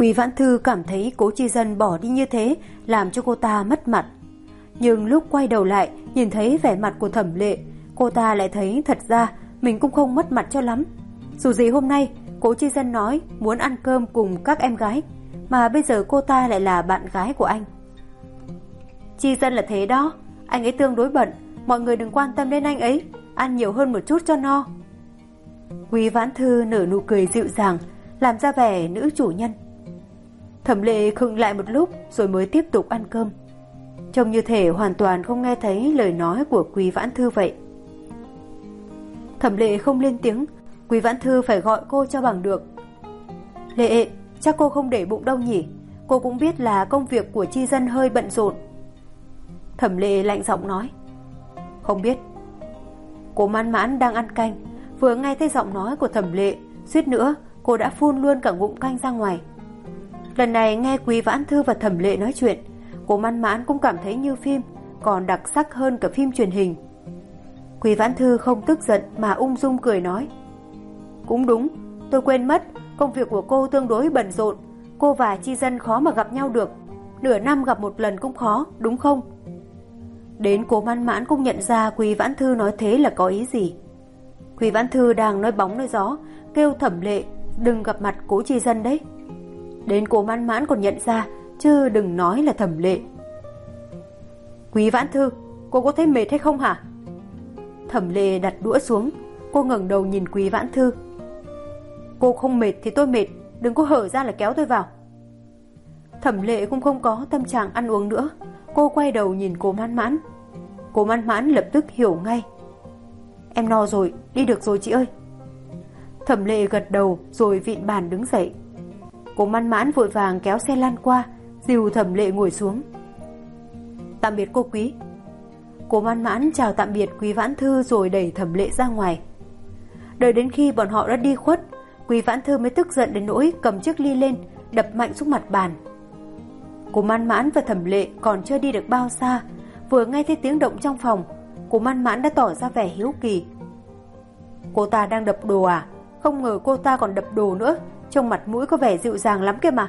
Quý Vãn Thư cảm thấy Cố Chi Dân bỏ đi như thế làm cho cô ta mất mặt. Nhưng lúc quay đầu lại nhìn thấy vẻ mặt của Thẩm Lệ, cô ta lại thấy thật ra mình cũng không mất mặt cho lắm. Dù gì hôm nay Cố Chi Dân nói muốn ăn cơm cùng các em gái, mà bây giờ cô ta lại là bạn gái của anh. Chi Dân là thế đó, anh ấy tương đối bận, mọi người đừng quan tâm đến anh ấy, ăn nhiều hơn một chút cho no. Quý Vãn Thư nở nụ cười dịu dàng, làm ra vẻ nữ chủ nhân. Thẩm Lệ khựng lại một lúc rồi mới tiếp tục ăn cơm, trông như thể hoàn toàn không nghe thấy lời nói của Quý Vãn Thư vậy. Thẩm Lệ không lên tiếng, Quý Vãn Thư phải gọi cô cho bằng được. Lệ, chắc cô không để bụng đâu nhỉ? Cô cũng biết là công việc của Chi Dân hơi bận rộn. Thẩm Lệ lạnh giọng nói. Không biết. Cô Mãn Mãn đang ăn canh, vừa nghe thấy giọng nói của Thẩm Lệ, suýt nữa cô đã phun luôn cả ngụm canh ra ngoài. Lần này nghe Quý Vãn Thư và Thẩm Lệ nói chuyện, cô Mãn Mãn cũng cảm thấy như phim, còn đặc sắc hơn cả phim truyền hình. Quý Vãn Thư không tức giận mà ung dung cười nói. Cũng đúng, tôi quên mất, công việc của cô tương đối bận rộn, cô và Chi Dân khó mà gặp nhau được, nửa năm gặp một lần cũng khó, đúng không? Đến cô Mãn Mãn cũng nhận ra Quý Vãn Thư nói thế là có ý gì. Quý Vãn Thư đang nói bóng nói gió, kêu Thẩm Lệ đừng gặp mặt Cố Chi Dân đấy. Đến cô Mãn Mãn còn nhận ra, chứ đừng nói là Thẩm Lệ. Quý Vãn Thư, cô có thấy mệt hay không hả? Thẩm Lệ đặt đũa xuống, cô ngẩng đầu nhìn Quý Vãn Thư. Cô không mệt thì tôi mệt, đừng có hở ra là kéo tôi vào. Thẩm Lệ cũng không có tâm trạng ăn uống nữa, cô quay đầu nhìn cô Mãn Mãn. Cô Mãn Mãn lập tức hiểu ngay. Em no rồi, đi được rồi chị ơi. Thẩm Lệ gật đầu rồi vịn bàn đứng dậy. Cô Mãn Mãn vội vàng kéo xe lăn qua, dìu Thẩm Lệ ngồi xuống. Tạm biệt cô Quý. Cô Mãn Mãn chào tạm biệt Quý Vãn Thư rồi đẩy Thẩm Lệ ra ngoài. Đợi đến khi bọn họ đã đi khuất, Quý Vãn Thư mới tức giận đến nỗi cầm chiếc ly lên đập mạnh xuống mặt bàn. Cô Mãn Mãn và Thẩm Lệ còn chưa đi được bao xa, vừa nghe thấy tiếng động trong phòng, cô Mãn Mãn đã tỏ ra vẻ hiếu kỳ. Cô ta đang đập đồ à? Không ngờ cô ta còn đập đồ nữa, trông mặt mũi có vẻ dịu dàng lắm kia mà.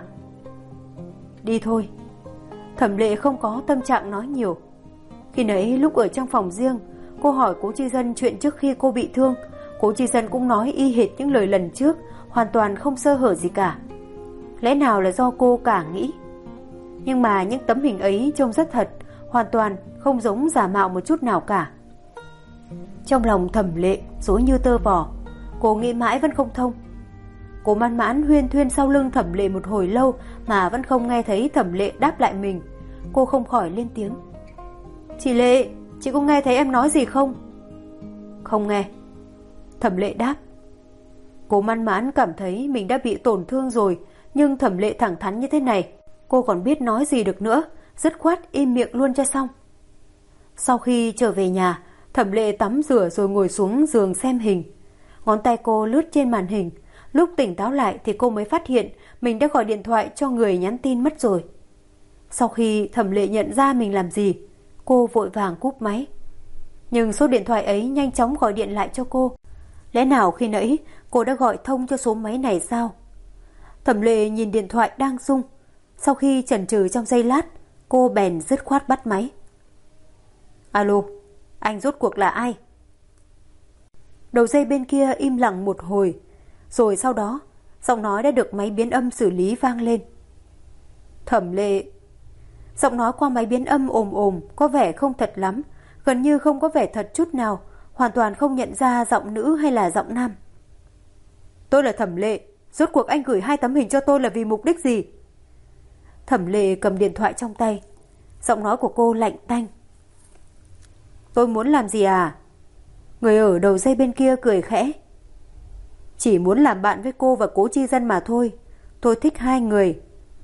Đi thôi. Thẩm Lệ không có tâm trạng nói nhiều. Khi nãy lúc ở trong phòng riêng, cô hỏi Cố Chi Dân chuyện trước khi cô bị thương, Cố Chi Dân cũng nói y hệt những lời lần trước, hoàn toàn không sơ hở gì cả. Lẽ nào là do cô cả nghĩ? Nhưng mà những tấm hình ấy trông rất thật, hoàn toàn không giống giả mạo một chút nào cả. Trong lòng Thẩm Lệ rối như tơ vò, cô nghĩ mãi vẫn không thông. Cô Mãn Mãn huyên thuyên sau lưng Thẩm Lệ một hồi lâu mà vẫn không nghe thấy Thẩm Lệ đáp lại mình. Cô không khỏi lên tiếng. Chị Lệ, chị có nghe thấy em nói gì không? Không nghe. Thẩm Lệ đáp. Cô Mãn Mãn cảm thấy mình đã bị tổn thương rồi, nhưng Thẩm Lệ thẳng thắn như thế này, cô còn biết nói gì được nữa, dứt khoát im miệng luôn cho xong. Sau khi trở về nhà, Thẩm Lệ tắm rửa rồi ngồi xuống giường xem hình. Ngón tay cô lướt trên màn hình, lúc tỉnh táo lại thì cô mới phát hiện mình đã gọi điện thoại cho người nhắn tin mất rồi. Sau khi Thẩm Lệ nhận ra mình làm gì, cô vội vàng cúp máy. Nhưng số điện thoại ấy nhanh chóng gọi điện lại cho cô. Lẽ nào khi nãy cô đã gọi thông cho số máy này sao? Thẩm Lệ nhìn điện thoại đang rung. Sau khi chần chừ trong giây lát, cô bèn dứt khoát bắt máy. Alo, anh rốt cuộc là ai? Đầu dây bên kia im lặng một hồi, rồi sau đó giọng nói đã được máy biến âm xử lý vang lên. Thẩm Lệ. Giọng nói qua máy biến âm ồm ồm, có vẻ không thật lắm, gần như không có vẻ thật chút nào, hoàn toàn không nhận ra giọng nữ hay là giọng nam. Tôi là Thẩm Lệ, rốt cuộc anh gửi 2 tấm hình cho tôi là vì mục đích gì? Thẩm Lệ cầm điện thoại trong tay, giọng nói của cô lạnh tanh. Tôi muốn làm gì à? Người ở đầu dây bên kia cười khẽ. Chỉ muốn làm bạn với cô và Cố Chi Dân mà thôi, tôi thích 2 người.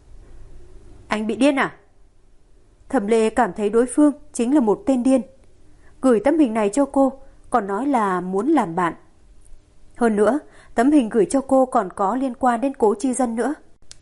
Anh bị điên à? Thẩm Lệ cảm thấy đối phương chính là một tên điên. Gửi tấm hình này cho cô, còn nói là muốn làm bạn. Hơn nữa, tấm hình gửi cho cô còn có liên quan đến Cố Chi Dân nữa.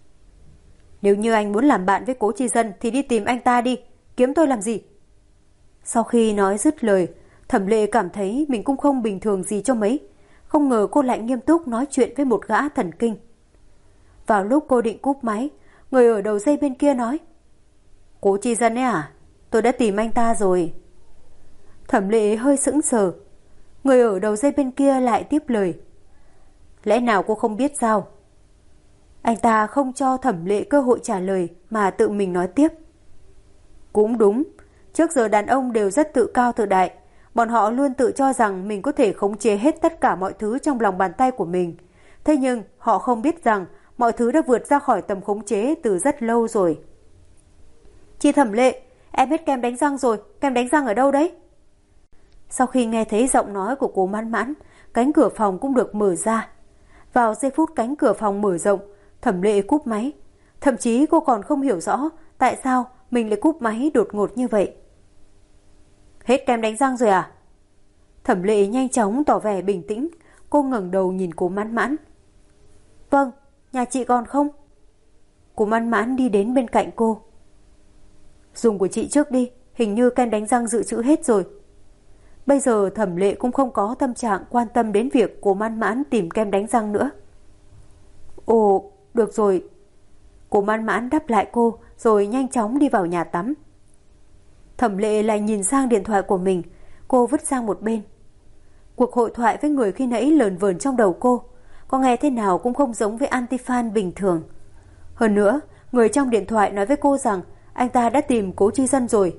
Nếu như anh muốn làm bạn với Cố Chi Dân thì đi tìm anh ta đi, kiếm tôi làm gì? Sau khi nói dứt lời, Thẩm Lệ cảm thấy mình cũng không bình thường gì cho mấy. Không ngờ cô lại nghiêm túc nói chuyện với một gã thần kinh. Vào lúc cô định cúp máy, người ở đầu dây bên kia nói: Cố Chi Dân ấy à? Tôi đã tìm anh ta rồi. Thẩm Lệ hơi sững sờ. Người ở đầu dây bên kia lại tiếp lời: Lẽ nào cô không biết sao? Anh ta không cho Thẩm Lệ cơ hội trả lời mà tự mình nói tiếp: Cũng đúng, trước giờ đàn ông đều rất tự cao tự đại. Bọn họ luôn tự cho rằng mình có thể khống chế hết tất cả mọi thứ trong lòng bàn tay của mình. Thế nhưng họ không biết rằng mọi thứ đã vượt ra khỏi tầm khống chế từ rất lâu rồi. Chị Thẩm Lệ, em hết kem đánh răng rồi, kem đánh răng ở đâu đấy? Sau khi nghe thấy giọng nói của cô Mãn Mãn, cánh cửa phòng cũng được mở ra. Vào giây phút cánh cửa phòng mở rộng, Thẩm Lệ cúp máy. Thậm chí cô còn không hiểu rõ tại sao mình lại cúp máy đột ngột như vậy. Hết kem đánh răng rồi à? Thẩm Lệ nhanh chóng tỏ vẻ bình tĩnh. Cô ngẩng đầu nhìn cô Mãn Mãn. Vâng, nhà chị còn không? Cô Mãn Mãn đi đến bên cạnh cô. Dùng của chị trước đi, hình như kem đánh răng dự trữ hết rồi. Bây giờ Thẩm Lệ cũng không có tâm trạng quan tâm đến việc cô Mãn Mãn tìm kem đánh răng nữa. Ồ, được rồi. Cô Mãn Mãn đáp lại cô rồi nhanh chóng đi vào nhà tắm. Thẩm Lệ lại nhìn sang điện thoại của mình. Cô vứt sang một bên. Cuộc hội thoại với người khi nãy lờn vờn trong đầu cô. Có nghe thế nào cũng không giống với anti-fan bình thường. Hơn nữa, người trong điện thoại nói với cô rằng anh ta đã tìm Cố Chi Dân rồi.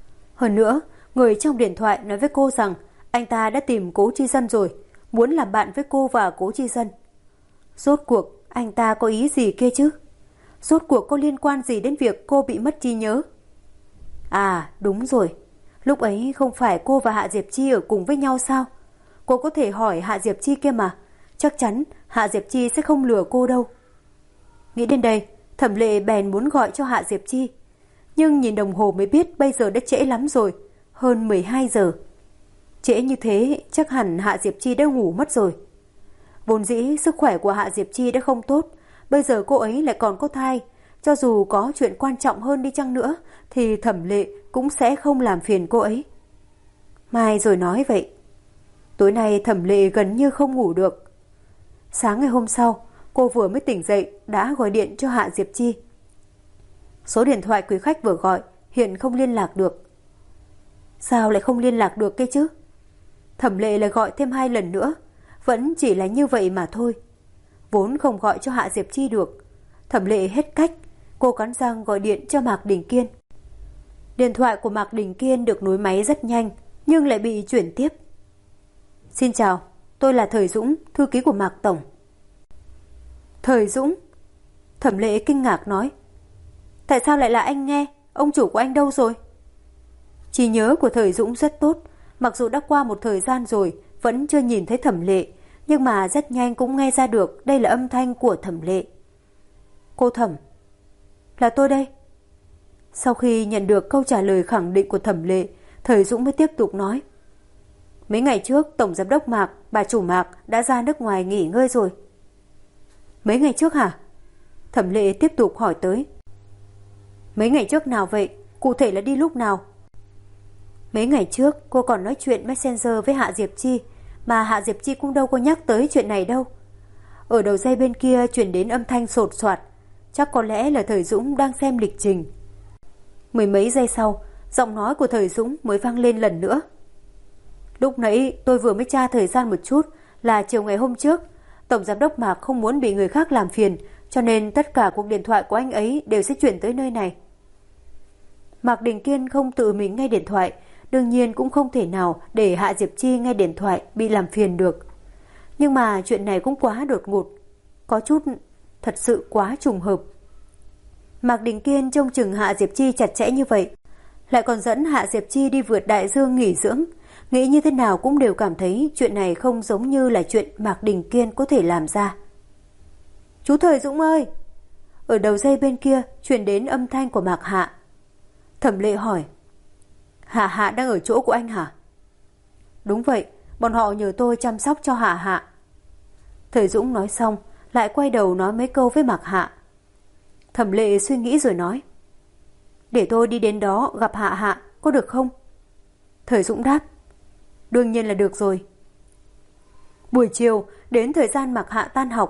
Muốn làm bạn với cô và Cố Chi Dân. Rốt cuộc anh ta có ý gì kia chứ? Rốt cuộc có liên quan gì đến việc cô bị mất trí nhớ? À đúng rồi, lúc ấy không phải cô và Hạ Diệp Chi ở cùng với nhau sao? Cô có thể hỏi Hạ Diệp Chi kia mà. Chắc chắn Hạ Diệp Chi sẽ không lừa cô đâu. Nghĩ đến đây, Thẩm Lệ bèn muốn gọi cho Hạ Diệp Chi. Nhưng nhìn đồng hồ mới biết bây giờ đã trễ lắm rồi, hơn 12 giờ. Trễ như thế chắc hẳn Hạ Diệp Chi đã ngủ mất rồi. Vốn dĩ sức khỏe của Hạ Diệp Chi đã không tốt, bây giờ cô ấy lại còn có thai. Cho dù có chuyện quan trọng hơn đi chăng nữa thì Thẩm Lệ cũng sẽ không làm phiền cô ấy. Mai rồi nói vậy. Tối nay Thẩm Lệ gần như không ngủ được. Sáng ngày hôm sau, cô vừa mới tỉnh dậy đã gọi điện cho Hạ Diệp Chi. Số điện thoại quý khách vừa gọi hiện không liên lạc được. Sao lại không liên lạc được kia chứ? Thẩm Lệ lại gọi thêm 2 lần nữa, vẫn chỉ là như vậy mà thôi. Vốn không gọi cho Hạ Diệp Chi được. Thẩm Lệ hết cách, cô cắn răng gọi điện cho Mạc Đình Kiên. Điện thoại của Mạc Đình Kiên được nối máy rất nhanh, nhưng lại bị chuyển tiếp. Xin chào, tôi là Thời Dũng, thư ký của Mạc Tổng. Thời Dũng? Thẩm Lệ kinh ngạc nói. Tại sao lại là anh nghe? Ông chủ của anh đâu rồi? Trí nhớ của Thời Dũng rất tốt, mặc dù đã qua một thời gian rồi, vẫn chưa nhìn thấy Thẩm Lệ, nhưng mà rất nhanh cũng nghe ra được đây là âm thanh của Thẩm Lệ. Cô Thẩm, là tôi đây. Sau khi nhận được câu trả lời khẳng định của Thẩm Lệ, Thời Dũng mới tiếp tục nói. Mấy ngày trước, Tổng Giám đốc Mạc, bà chủ Mạc đã ra nước ngoài nghỉ ngơi rồi. Mấy ngày trước hả? Thẩm Lệ tiếp tục hỏi tới. Mấy ngày trước nào vậy? Cụ thể là đi lúc nào? Mấy ngày trước cô còn nói chuyện Messenger với Hạ Diệp Chi, mà Hạ Diệp Chi cũng đâu có nhắc tới chuyện này đâu. Ở đầu dây bên kia truyền đến âm thanh sột soạt, chắc có lẽ là Thời Dũng đang xem lịch trình. Mười mấy giây sau, giọng nói của Thời Dũng mới vang lên lần nữa. Lúc nãy tôi vừa mới tra thời gian một chút, là chiều ngày hôm trước. Tổng Giám đốc Mạc không muốn bị người khác làm phiền, cho nên tất cả cuộc điện thoại của anh ấy đều sẽ chuyển tới nơi này. Mạc Đình Kiên không tự mình nghe điện thoại, đương nhiên cũng không thể nào để Hạ Diệp Chi nghe điện thoại bị làm phiền được. Nhưng mà chuyện này cũng quá đột ngột, có chút thật sự quá trùng hợp. Mạc Đình Kiên trông chừng Hạ Diệp Chi chặt chẽ như vậy, lại còn dẫn Hạ Diệp Chi đi vượt đại dương nghỉ dưỡng, nghĩ như thế nào cũng đều cảm thấy chuyện này không giống như là chuyện Mạc Đình Kiên có thể làm ra. Chú Thời Dũng ơi! Ở đầu dây bên kia truyền đến âm thanh của Mạc Hạ. Thẩm Lệ hỏi. Hạ Hạ đang ở chỗ của anh hả? Đúng vậy, bọn họ nhờ tôi chăm sóc cho Hạ Hạ. Thời Dũng nói xong, lại quay đầu nói mấy câu với Mạc Hạ. Thẩm Lệ suy nghĩ rồi nói. Để tôi đi đến đó gặp Hạ Hạ, có được không? Thời Dũng đáp. Đương nhiên là được rồi. Buổi chiều, đến thời gian Mạc Hạ tan học,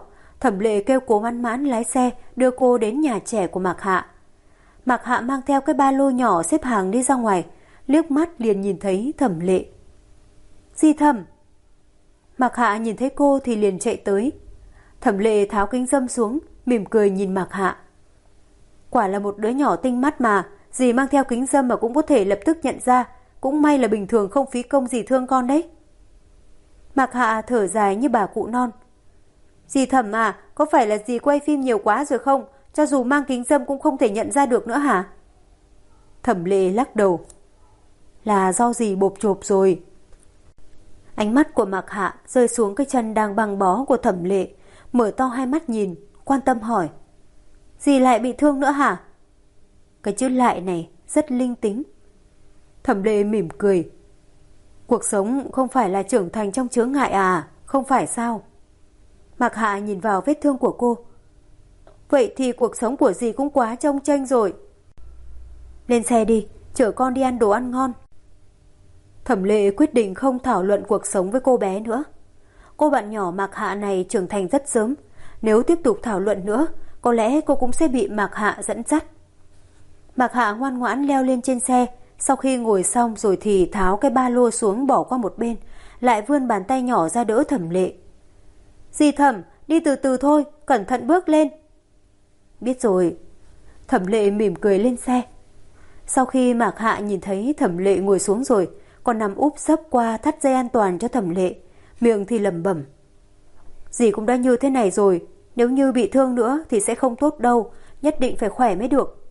Thẩm Lệ kêu Cố Mãn Mãn lái xe đưa cô đến nhà trẻ của Mạc Hạ. Mạc Hạ mang theo cái ba lô nhỏ xếp hàng đi ra ngoài, liếc mắt liền nhìn thấy Thẩm Lệ. Dì Thẩm. Mạc Hạ nhìn thấy cô thì liền chạy tới. Thẩm Lệ tháo kính râm xuống, mỉm cười nhìn Mạc Hạ. Quả là một đứa nhỏ tinh mắt mà, dì mang theo kính râm mà cũng có thể lập tức nhận ra, cũng may là bình thường không phí công dì thương con đấy. Mạc Hạ thở dài như bà cụ non. Dì Thẩm à, có phải là dì quay phim nhiều quá rồi không? Cho dù mang kính râm cũng không thể nhận ra được nữa hả? Thẩm Lệ lắc đầu. Là do dì bộp chộp rồi. Ánh mắt của Mạc Hạ rơi xuống cái chân đang băng bó của Thẩm Lệ, mở to hai mắt nhìn, quan tâm hỏi. Dì lại bị thương nữa hả? Cái chữ lại này rất linh tính. Thẩm Lệ mỉm cười. Cuộc sống không phải là trưởng thành trong chướng ngại à, không phải sao? Mạc Hạ nhìn vào vết thương của cô. Vậy thì cuộc sống của dì cũng quá trông chênh rồi. Lên xe đi, chở con đi ăn đồ ăn ngon. Thẩm Lệ quyết định không thảo luận cuộc sống với cô bé nữa. Cô bạn nhỏ Mạc Hạ này trưởng thành rất sớm, nếu tiếp tục thảo luận nữa, có lẽ cô cũng sẽ bị Mạc Hạ dẫn dắt. Mạc Hạ ngoan ngoãn leo lên trên xe, sau khi ngồi xong rồi thì tháo cái ba lô xuống bỏ qua một bên, lại vươn bàn tay nhỏ ra đỡ Thẩm Lệ. Dì Thẩm, đi từ từ thôi, cẩn thận bước lên. Biết rồi. Thẩm Lệ mỉm cười lên xe. Sau khi Mạc Hạ nhìn thấy Thẩm Lệ ngồi xuống rồi, còn nằm úp sấp qua thắt dây an toàn cho Thẩm Lệ, miệng thì lẩm bẩm. Dì cũng đã như thế này rồi, nếu như bị thương nữa thì sẽ không tốt đâu, nhất định phải khỏe mới được.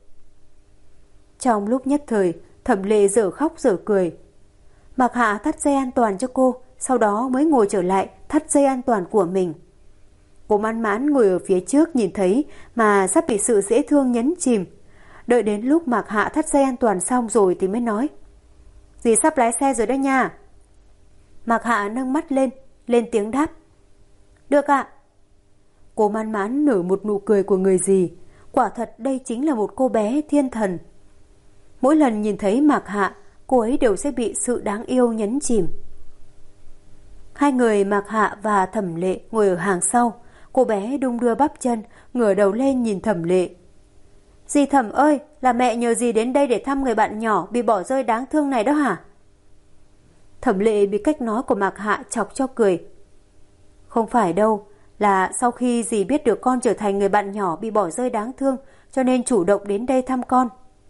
Trong lúc nhất thời, Thẩm Lệ dở khóc dở cười. Mạc Hạ thắt dây an toàn cho cô, sau đó mới ngồi trở lại thắt dây an toàn của mình. Cố Mãn Mãn ngồi ở phía trước nhìn thấy mà sắp bị sự dễ thương nhấn chìm. Đợi đến lúc Mạc Hạ thắt dây an toàn xong rồi thì mới nói. Dì sắp lái xe rồi đó nha. Mạc Hạ nâng mắt lên tiếng đáp. Được ạ. Cố Mãn Mãn nở một nụ cười của người dì. Quả thật đây chính là một cô bé thiên thần. Mỗi lần nhìn thấy Mạc Hạ, cô ấy đều sẽ bị sự đáng yêu nhấn chìm. Hai người Mạc Hạ và Thẩm Lệ ngồi ở hàng sau. Cô bé đung đưa bắp chân, ngửa đầu lên nhìn Thẩm Lệ. Dì Thẩm ơi, là mẹ nhờ dì đến đây để thăm người bạn nhỏ bị bỏ rơi đáng thương này đó hả? Thẩm Lệ bị cách nói của Mạc Hạ chọc cho cười. Không phải đâu, là sau khi dì biết được con trở thành người bạn nhỏ bị bỏ rơi đáng thương, cho nên chủ động đến đây thăm con.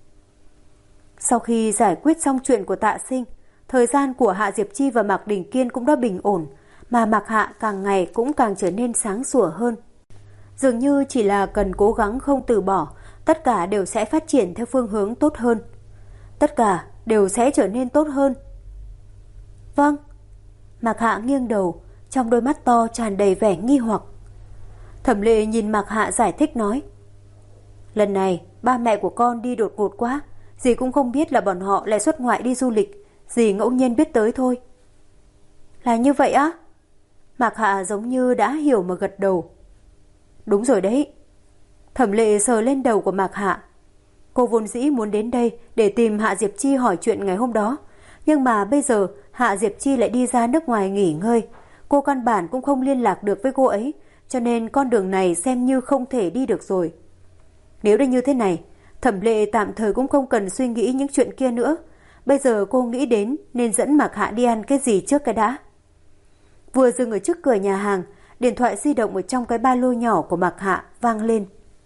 Sau khi giải quyết xong chuyện của Tạ Sinh, thời gian của Hạ Diệp Chi và Mạc Đình Kiên cũng đã bình ổn, mà Mạc Hạ càng ngày cũng càng trở nên sáng sủa hơn. Dường như chỉ là cần cố gắng không từ bỏ, tất cả đều sẽ phát triển theo phương hướng tốt hơn. Tất cả đều sẽ trở nên tốt hơn. Vâng. Mạc Hạ nghiêng đầu, trong đôi mắt to tràn đầy vẻ nghi hoặc. Thẩm Lệ nhìn Mạc Hạ giải thích nói. Lần này, ba mẹ của con đi đột ngột quá, dì cũng không biết là bọn họ lại xuất ngoại đi du lịch, dì ngẫu nhiên biết tới thôi. Là như vậy á? Mạc Hạ giống như đã hiểu mà gật đầu. Đúng rồi đấy. Thẩm Lệ sờ lên đầu của Mạc Hạ. Cô vốn dĩ muốn đến đây để tìm Hạ Diệp Chi hỏi chuyện ngày hôm đó, nhưng mà bây giờ Hạ Diệp Chi lại đi ra nước ngoài nghỉ ngơi. Cô căn bản cũng không liên lạc được với cô ấy, cho nên con đường này xem như không thể đi được rồi. Nếu đã như thế này, Thẩm Lệ tạm thời cũng không cần suy nghĩ những chuyện kia nữa. Bây giờ cô nghĩ đến nên dẫn Mạc Hạ đi ăn cái gì trước cái đã. Vừa dừng ở trước cửa nhà hàng, điện thoại di động ở trong cái ba lô nhỏ của Mạc Hạ vang lên.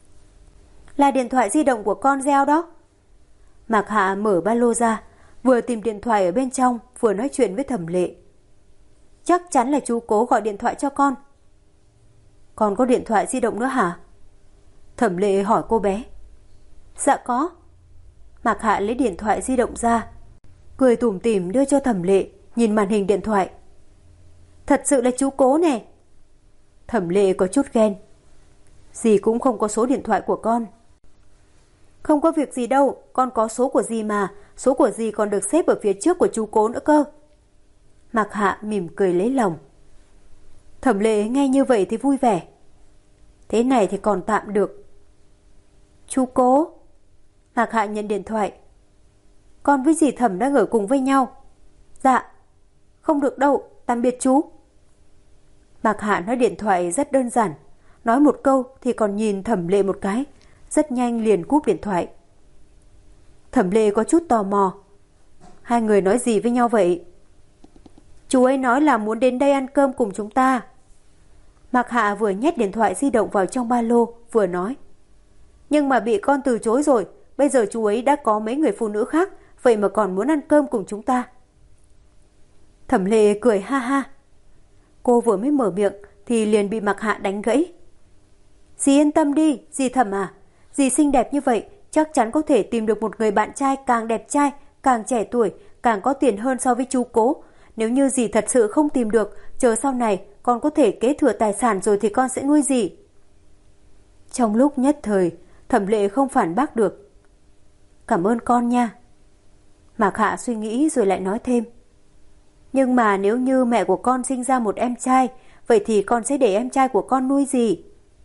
Là điện thoại di động của con Gieo đó. Mạc Hạ mở ba lô ra, vừa tìm điện thoại ở bên trong, vừa nói chuyện với Thẩm Lệ. Chắc chắn là chú Cố gọi điện thoại cho con. Con có điện thoại di động nữa hả? Thẩm Lệ hỏi cô bé. Dạ có. Mạc Hạ lấy điện thoại di động ra, cười tủm tỉm đưa cho Thẩm Lệ, nhìn màn hình điện thoại. Thật sự là chú Cố nè. Thẩm Lệ có chút ghen. Dì cũng không có số điện thoại của con. Không có việc gì đâu, con có số của dì mà, số của dì còn được xếp ở phía trước của chú Cố nữa cơ. Mạc Hạ mỉm cười lấy lòng. Thẩm Lệ nghe như vậy thì vui vẻ. Thế này thì còn tạm được. Chú Cố. Mạc Hạ nhận điện thoại. Con với dì Thẩm đang ở cùng với nhau. Dạ. Không được đâu, tạm biệt chú. Mạc Hạ nói điện thoại rất đơn giản. nói một câu thì còn nhìn Thẩm Lệ một cái, rất nhanh liền cúp điện thoại. Thẩm Lệ có chút tò mò. Hai người nói gì với nhau vậy? Chú ấy nói là muốn đến đây ăn cơm cùng chúng ta. Mạc Hạ vừa nhét điện thoại di động vào trong ba lô, vừa nói. Nhưng mà bị con từ chối rồi, bây giờ chú ấy đã có mấy người phụ nữ khác, vậy mà còn muốn ăn cơm cùng chúng ta. Thẩm Lệ cười ha ha. Cô vừa mới mở miệng thì liền bị Mạc Hạ đánh gãy. Dì yên tâm đi, dì Thẩm à. Dì xinh đẹp như vậy, chắc chắn có thể tìm được một người bạn trai càng đẹp trai, càng trẻ tuổi, càng có tiền hơn so với chú Cố. Nếu như dì thật sự không tìm được, chờ sau này con có thể kế thừa tài sản rồi thì con sẽ nuôi dì. Trong lúc nhất thời, Thẩm Lệ không phản bác được. Cảm ơn con nha. Mạc Hạ suy nghĩ rồi lại nói thêm. Nhưng mà nếu như mẹ của con sinh ra một em trai, vậy thì con sẽ để em trai của con nuôi gì?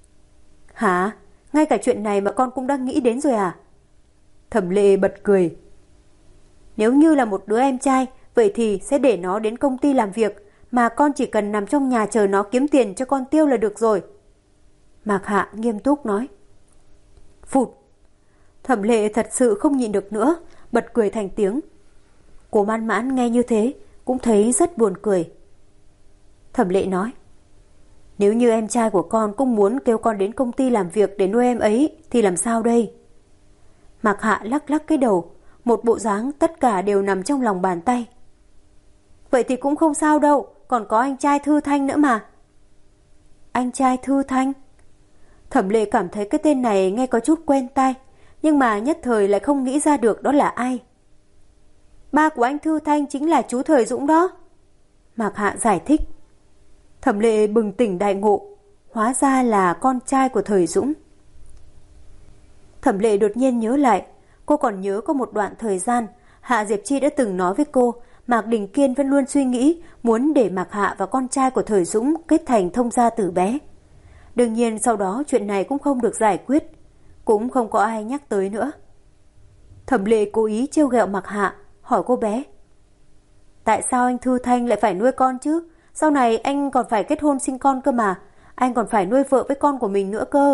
Hả? Ngay cả chuyện này mà con cũng đang nghĩ đến rồi à? Thẩm Lệ bật cười. Nếu như là một đứa em trai, vậy thì sẽ để nó đến công ty làm việc, mà con chỉ cần nằm trong nhà chờ nó kiếm tiền cho con tiêu là được rồi. Mạc Hạ nghiêm túc nói. Phụt! Thẩm Lệ thật sự không nhịn được nữa, bật cười thành tiếng. Cô Man Mãn nghe như thế, cũng thấy rất buồn cười. Thẩm Lệ nói. Nếu như em trai của con cũng muốn kêu con đến công ty làm việc để nuôi em ấy, thì làm sao đây? Mạc Hạ lắc lắc cái đầu, một bộ dáng tất cả đều nằm trong lòng bàn tay. Vậy thì cũng không sao đâu, còn có anh trai Thư Thanh nữa mà. Anh trai Thư Thanh? Thẩm Lệ cảm thấy cái tên này nghe có chút quen tai, nhưng mà nhất thời lại không nghĩ ra được đó là ai. Ba của anh Thư Thanh chính là chú Thời Dũng đó. Mạc Hạ giải thích. Thẩm Lệ bừng tỉnh đại ngộ, hóa ra là con trai của Thời Dũng. Thẩm Lệ đột nhiên nhớ lại, cô còn nhớ có một đoạn thời gian Hạ Diệp Chi đã từng nói với cô Mạc Đình Kiên vẫn luôn suy nghĩ muốn để Mạc Hạ và con trai của Thời Dũng kết thành thông gia từ bé. Đương nhiên sau đó chuyện này cũng không được giải quyết, cũng không có ai nhắc tới nữa. Thẩm Lệ cố ý trêu ghẹo Mạc Hạ, hỏi cô bé. Tại sao anh Thư Thanh lại phải nuôi con chứ? Sau này anh còn phải kết hôn sinh con cơ mà, anh còn phải nuôi vợ với con của mình nữa cơ.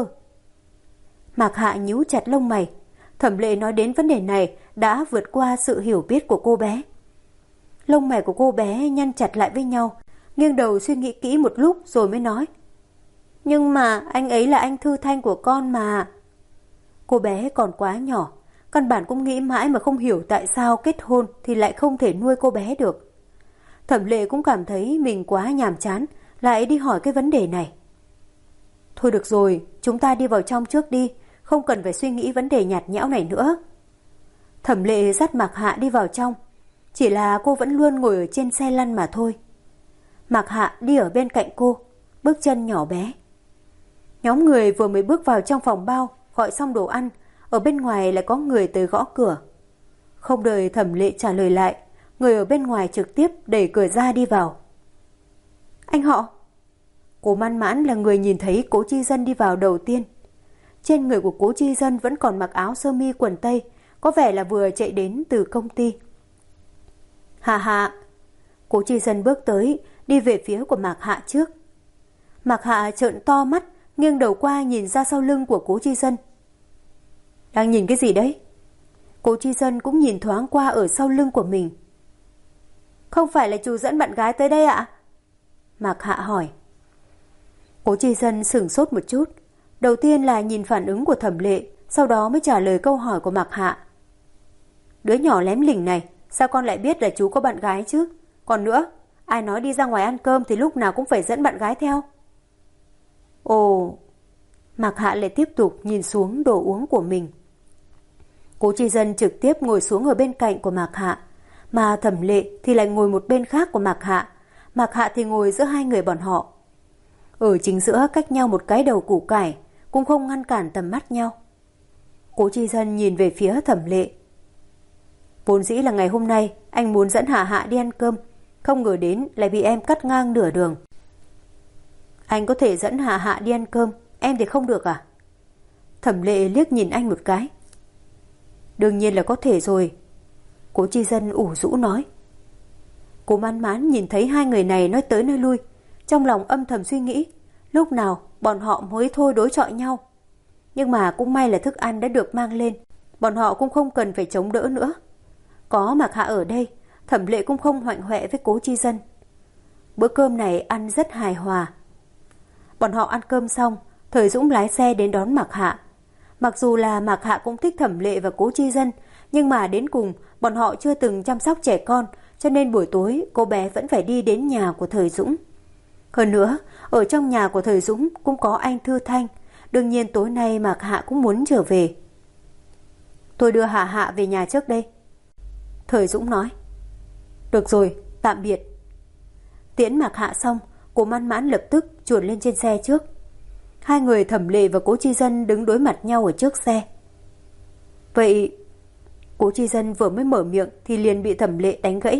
Mạc Hạ nhíu chặt lông mày. Thẩm Lệ nói đến vấn đề này đã vượt qua sự hiểu biết của cô bé. Lông mày của cô bé nhăn chặt lại với nhau, nghiêng đầu suy nghĩ kỹ một lúc rồi mới nói. Nhưng mà anh ấy là anh Thư Thanh của con mà. Cô bé còn quá nhỏ, căn bản cũng nghĩ mãi mà không hiểu tại sao kết hôn thì lại không thể nuôi cô bé được. Thẩm Lệ cũng cảm thấy mình quá nhàm chán, lại đi hỏi cái vấn đề này. Thôi được rồi, chúng ta đi vào trong trước đi, không cần phải suy nghĩ vấn đề nhạt nhẽo này nữa. Thẩm Lệ dắt Mạc Hạ đi vào trong, chỉ là cô vẫn luôn ngồi ở trên xe lăn mà thôi. Mạc Hạ đi ở bên cạnh cô, bước chân nhỏ bé. Nhóm người vừa mới bước vào trong phòng bao, gọi xong đồ ăn, ở bên ngoài lại có người tới gõ cửa. Không đợi Thẩm Lệ trả lời lại, người ở bên ngoài trực tiếp đẩy cửa ra đi vào. Anh họ. Cố Man Mãn là người nhìn thấy Cố Chi Dân đi vào đầu tiên. Trên người của Cố Chi Dân vẫn còn mặc áo sơ mi quần tây, có vẻ là vừa chạy đến từ công ty. Hạ Hạ. Cố Chi Dân bước tới, đi về phía của Mạc Hạ trước. Mạc Hạ trợn to mắt, nghiêng đầu qua nhìn ra sau lưng của Cố Chi Dân. Đang nhìn cái gì đấy? Cố Chi Dân cũng nhìn thoáng qua ở sau lưng của mình. Không phải là chú dẫn bạn gái tới đây ạ? Mạc Hạ hỏi. Cố Chi Dân sửng sốt một chút, đầu tiên là nhìn phản ứng của Thẩm Lệ, sau đó mới trả lời câu hỏi của Mạc Hạ. Đứa nhỏ lém lỉnh này, sao con lại biết là chú có bạn gái chứ? Còn nữa, ai nói đi ra ngoài ăn cơm thì lúc nào cũng phải dẫn bạn gái theo? Ồ. Mạc Hạ lại tiếp tục nhìn xuống đồ uống của mình. Cố Chi Dân trực tiếp ngồi xuống ở bên cạnh của Mạc Hạ, mà Thẩm Lệ thì lại ngồi một bên khác của Mạc Hạ. Mạc Hạ thì ngồi giữa hai người bọn họ. Ở chính giữa cách nhau một cái đầu củ cải, cũng không ngăn cản tầm mắt nhau. Cố Chi Dân nhìn về phía Thẩm Lệ. Vốn dĩ là ngày hôm nay anh muốn dẫn Hạ Hạ đi ăn cơm, không ngờ đến lại bị em cắt ngang nửa đường. Anh có thể dẫn Hạ Hạ đi ăn cơm, em thì không được à? Thẩm Lệ liếc nhìn anh một cái. Đương nhiên là có thể rồi. Cố Chi Dân ủ rũ nói. Cố Man Mãn nhìn thấy hai người này nói tới nói lui, trong lòng âm thầm suy nghĩ, lúc nào bọn họ mới thôi đối chọi nhau. Nhưng mà cũng may là thức ăn đã được mang lên, bọn họ cũng không cần phải chống đỡ nữa. Có Mạc Hạ ở đây, Thẩm Lệ cũng không hoạnh hoẹ với Cố Chi Dân. Bữa cơm này ăn rất hài hòa. Bọn họ ăn cơm xong, Thời Dũng lái xe đến đón Mạc Hạ. Mặc dù là Mạc Hạ cũng thích Thẩm Lệ và Cố Chi Dân, nhưng mà đến cùng bọn họ chưa từng chăm sóc trẻ con, cho nên buổi tối cô bé vẫn phải đi đến nhà của Thời Dũng. Hơn nữa, ở trong nhà của Thời Dũng cũng có anh Thư Thanh, đương nhiên tối nay Mạc Hạ cũng muốn trở về. Tôi đưa Hạ Hạ về nhà trước đây. Thời Dũng nói. Được rồi, tạm biệt. Tiễn Mạc Hạ xong, Cố Mãn Mãn lập tức chuồn lên trên xe trước. Hai người Thẩm Lệ và Cố Chi Dân đứng đối mặt nhau ở trước xe. Vậy... Cố Chi Dân vừa mới mở miệng thì liền bị Thẩm Lệ đánh gãy.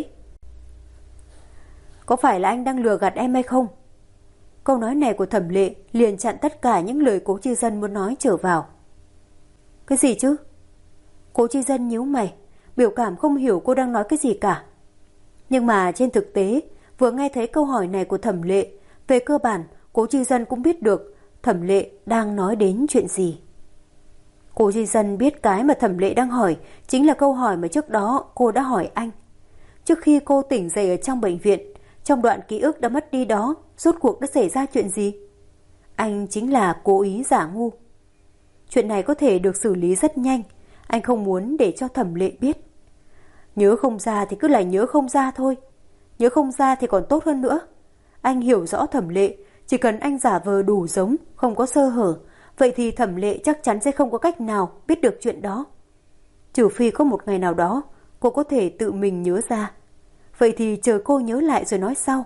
Có phải là anh đang lừa gạt em hay không? Câu nói này của Thẩm Lệ liền chặn tất cả những lời Cố Chi Dân muốn nói trở vào. Cái gì chứ? Cố Chi Dân nhíu mày, biểu cảm không hiểu cô đang nói cái gì cả. Nhưng mà trên thực tế, vừa nghe thấy câu hỏi này của Thẩm Lệ, về cơ bản Cố Chi Dân cũng biết được Thẩm Lệ đang nói đến chuyện gì. Cố Chi Dân biết cái mà Thẩm Lệ đang hỏi chính là câu hỏi mà trước đó cô đã hỏi anh. Trước khi cô tỉnh dậy ở trong bệnh viện, trong đoạn ký ức đã mất đi đó, rốt cuộc đã xảy ra chuyện gì? Anh chính là cố ý giả ngu. Chuyện này có thể được xử lý rất nhanh, anh không muốn để cho Thẩm Lệ biết. Nhớ không ra thì cứ là nhớ không ra thôi. Nhớ không ra thì còn tốt hơn nữa. Anh hiểu rõ Thẩm Lệ, chỉ cần anh giả vờ đủ giống, không có sơ hở, vậy thì Thẩm Lệ chắc chắn sẽ không có cách nào biết được chuyện đó. Trừ phi có một ngày nào đó, cô có thể tự mình nhớ ra. Vậy thì chờ cô nhớ lại rồi nói sau.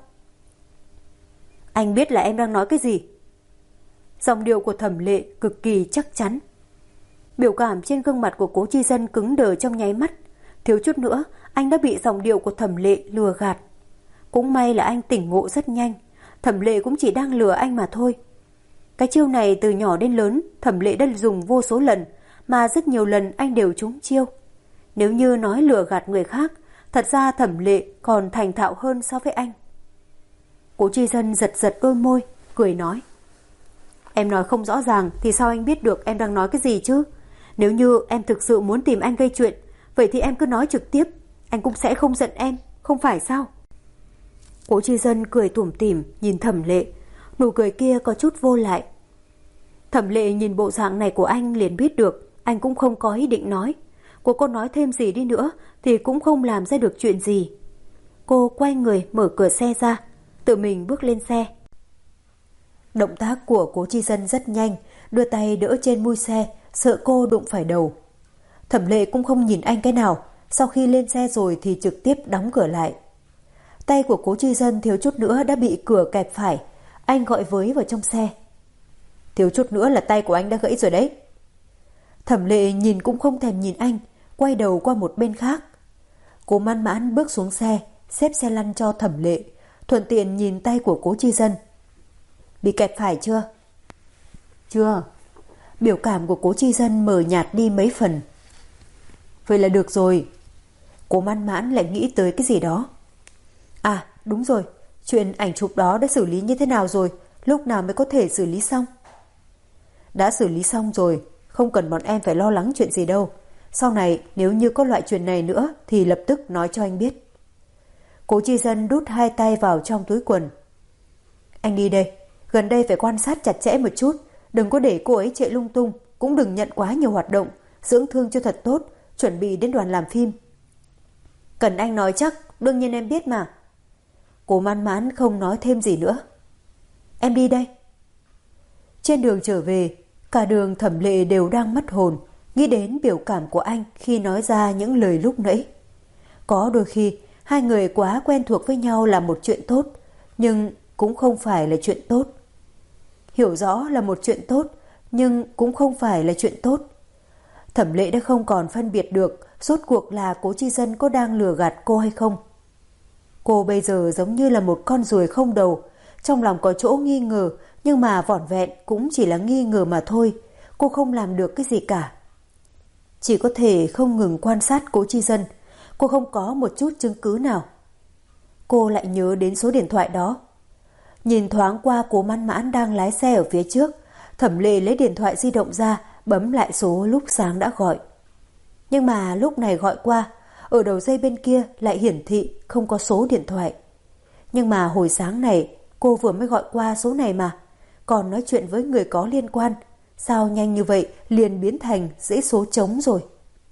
Anh biết là em đang nói cái gì? Giọng điệu của Thẩm Lệ cực kỳ chắc chắn. Biểu cảm trên gương mặt của Cố Chi Dân cứng đờ trong nháy mắt. Thiếu chút nữa, anh đã bị giọng điệu của Thẩm Lệ lừa gạt. Cũng may là anh tỉnh ngộ rất nhanh. Thẩm Lệ cũng chỉ đang lừa anh mà thôi. Cái chiêu này từ nhỏ đến lớn, Thẩm Lệ đã dùng vô số lần, mà rất nhiều lần anh đều trúng chiêu. Nếu như nói lừa gạt người khác, thật ra Thẩm Lệ còn thành thạo hơn so với anh. Cố Chi Dân giật giật đôi môi, cười nói. Em nói không rõ ràng thì sao anh biết được em đang nói cái gì chứ? Nếu như em thực sự muốn tìm anh gây chuyện, vậy thì em cứ nói trực tiếp, anh cũng sẽ không giận em, không phải sao? Cố Chi Dân cười tủm tỉm nhìn Thẩm Lệ, nụ cười kia có chút vô lại. Thẩm Lệ nhìn bộ dạng này của anh liền biết được anh cũng không có ý định nói. Cô có nói thêm gì đi nữa thì cũng không làm ra được chuyện gì. Cô quay người mở cửa xe ra, tự mình bước lên xe. Động tác của Cố Chi Dân rất nhanh, đưa tay đỡ trên mui xe, sợ cô đụng phải đầu. Thẩm Lệ cũng không nhìn anh cái nào, sau khi lên xe rồi thì trực tiếp đóng cửa lại. Tay của Cố Chi Dân thiếu chút nữa đã bị cửa kẹp phải, anh gọi với vào trong xe. Thiếu chút nữa là tay của anh đã gãy rồi đấy. Thẩm Lệ nhìn cũng không thèm nhìn anh, quay đầu qua một bên khác. Cố Mãn Mãn bước xuống xe, xếp xe lăn cho Thẩm Lệ, thuận tiện nhìn tay của Cố Chi Dân. Bị kẹp phải chưa? Chưa. Biểu cảm của Cố Chi Dân mờ nhạt đi mấy phần. Vậy là được rồi. Cố Mãn Mãn lại nghĩ tới cái gì đó. À đúng rồi, chuyện ảnh chụp đó đã xử lý như thế nào rồi? Lúc nào mới có thể xử lý xong? Đã xử lý xong rồi, không cần bọn em phải lo lắng chuyện gì đâu. Sau này nếu như có loại chuyện này nữa thì lập tức nói cho anh biết. Cố Chi Dân đút hai tay vào trong túi quần. Anh đi đây, gần đây phải quan sát chặt chẽ một chút, đừng có để cô ấy chạy lung tung, cũng đừng nhận quá nhiều hoạt động, dưỡng thương cho thật tốt, chuẩn bị đến đoàn làm phim. Cần anh nói chắc, đương nhiên em biết mà. Cố Mãn Mãn không nói thêm gì nữa. Em đi đây. Trên đường trở về, cả đường Thẩm Lệ đều đang mất hồn, nghĩ đến biểu cảm của anh khi nói ra những lời lúc nãy. Có đôi khi, hai người quá quen thuộc với nhau là một chuyện tốt, nhưng cũng không phải là chuyện tốt. Hiểu rõ là một chuyện tốt, nhưng cũng không phải là chuyện tốt. Thẩm Lệ đã không còn phân biệt được rốt cuộc là Cố Chi Dân có đang lừa gạt cô hay không. Cô bây giờ giống như là một con ruồi không đầu, trong lòng có chỗ nghi ngờ, nhưng mà vỏn vẹn cũng chỉ là nghi ngờ mà thôi. Cô không làm được cái gì cả. Chỉ có thể không ngừng quan sát Cố Chi Dân. Cô không có một chút chứng cứ nào. Cô lại nhớ đến số điện thoại đó. Nhìn thoáng qua Cố Mãn Mãn đang lái xe ở phía trước, Thẩm Lệ lấy điện thoại di động ra, bấm lại số lúc sáng đã gọi. Nhưng mà lúc này gọi qua, ở đầu dây bên kia lại hiển thị không có số điện thoại. Nhưng mà hồi sáng này cô vừa mới gọi qua số này mà, còn nói chuyện với người có liên quan, sao nhanh như vậy liền biến thành dãy số trống rồi.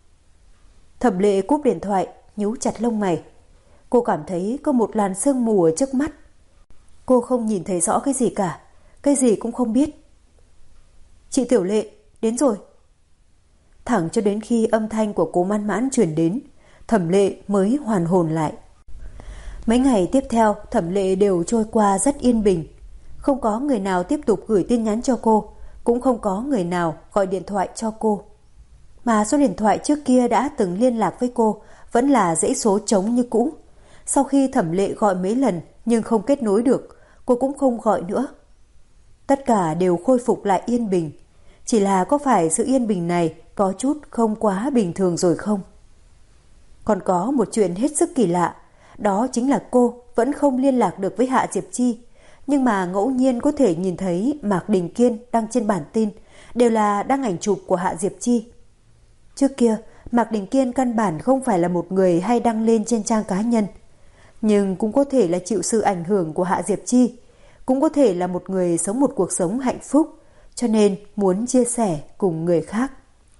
Thẩm Lệ cúp điện thoại, nhíu chặt lông mày. Cô cảm thấy có một làn sương mù ở trước mắt. Cô không nhìn thấy rõ cái gì cả, cái gì cũng không biết. Chị Tiểu Lệ, đến rồi. Thẳng cho đến khi âm thanh của Cố Mãn Mãn truyền đến, Thẩm Lệ mới hoàn hồn lại. Mấy ngày tiếp theo, Thẩm Lệ đều trôi qua rất yên bình. Không có người nào tiếp tục gửi tin nhắn cho cô, cũng không có người nào gọi điện thoại cho cô. Mà số điện thoại trước kia đã từng liên lạc với cô vẫn là dãy số trống như cũ. Sau khi Thẩm Lệ gọi mấy lần nhưng không kết nối được, cô cũng không gọi nữa. Tất cả đều khôi phục lại yên bình. Chỉ là có phải sự yên bình này có chút không quá bình thường rồi không? Còn có một chuyện hết sức kỳ lạ, đó chính là cô vẫn không liên lạc được với Hạ Diệp Chi, nhưng mà ngẫu nhiên có thể nhìn thấy Mạc Đình Kiên đăng trên bản tin đều là đăng ảnh chụp của Hạ Diệp Chi. Trước kia, Mạc Đình Kiên căn bản không phải là một người hay đăng lên trên trang cá nhân, nhưng cũng có thể là chịu sự ảnh hưởng của Hạ Diệp Chi, cũng có thể là một người sống một cuộc sống hạnh phúc, cho nên muốn chia sẻ cùng người khác.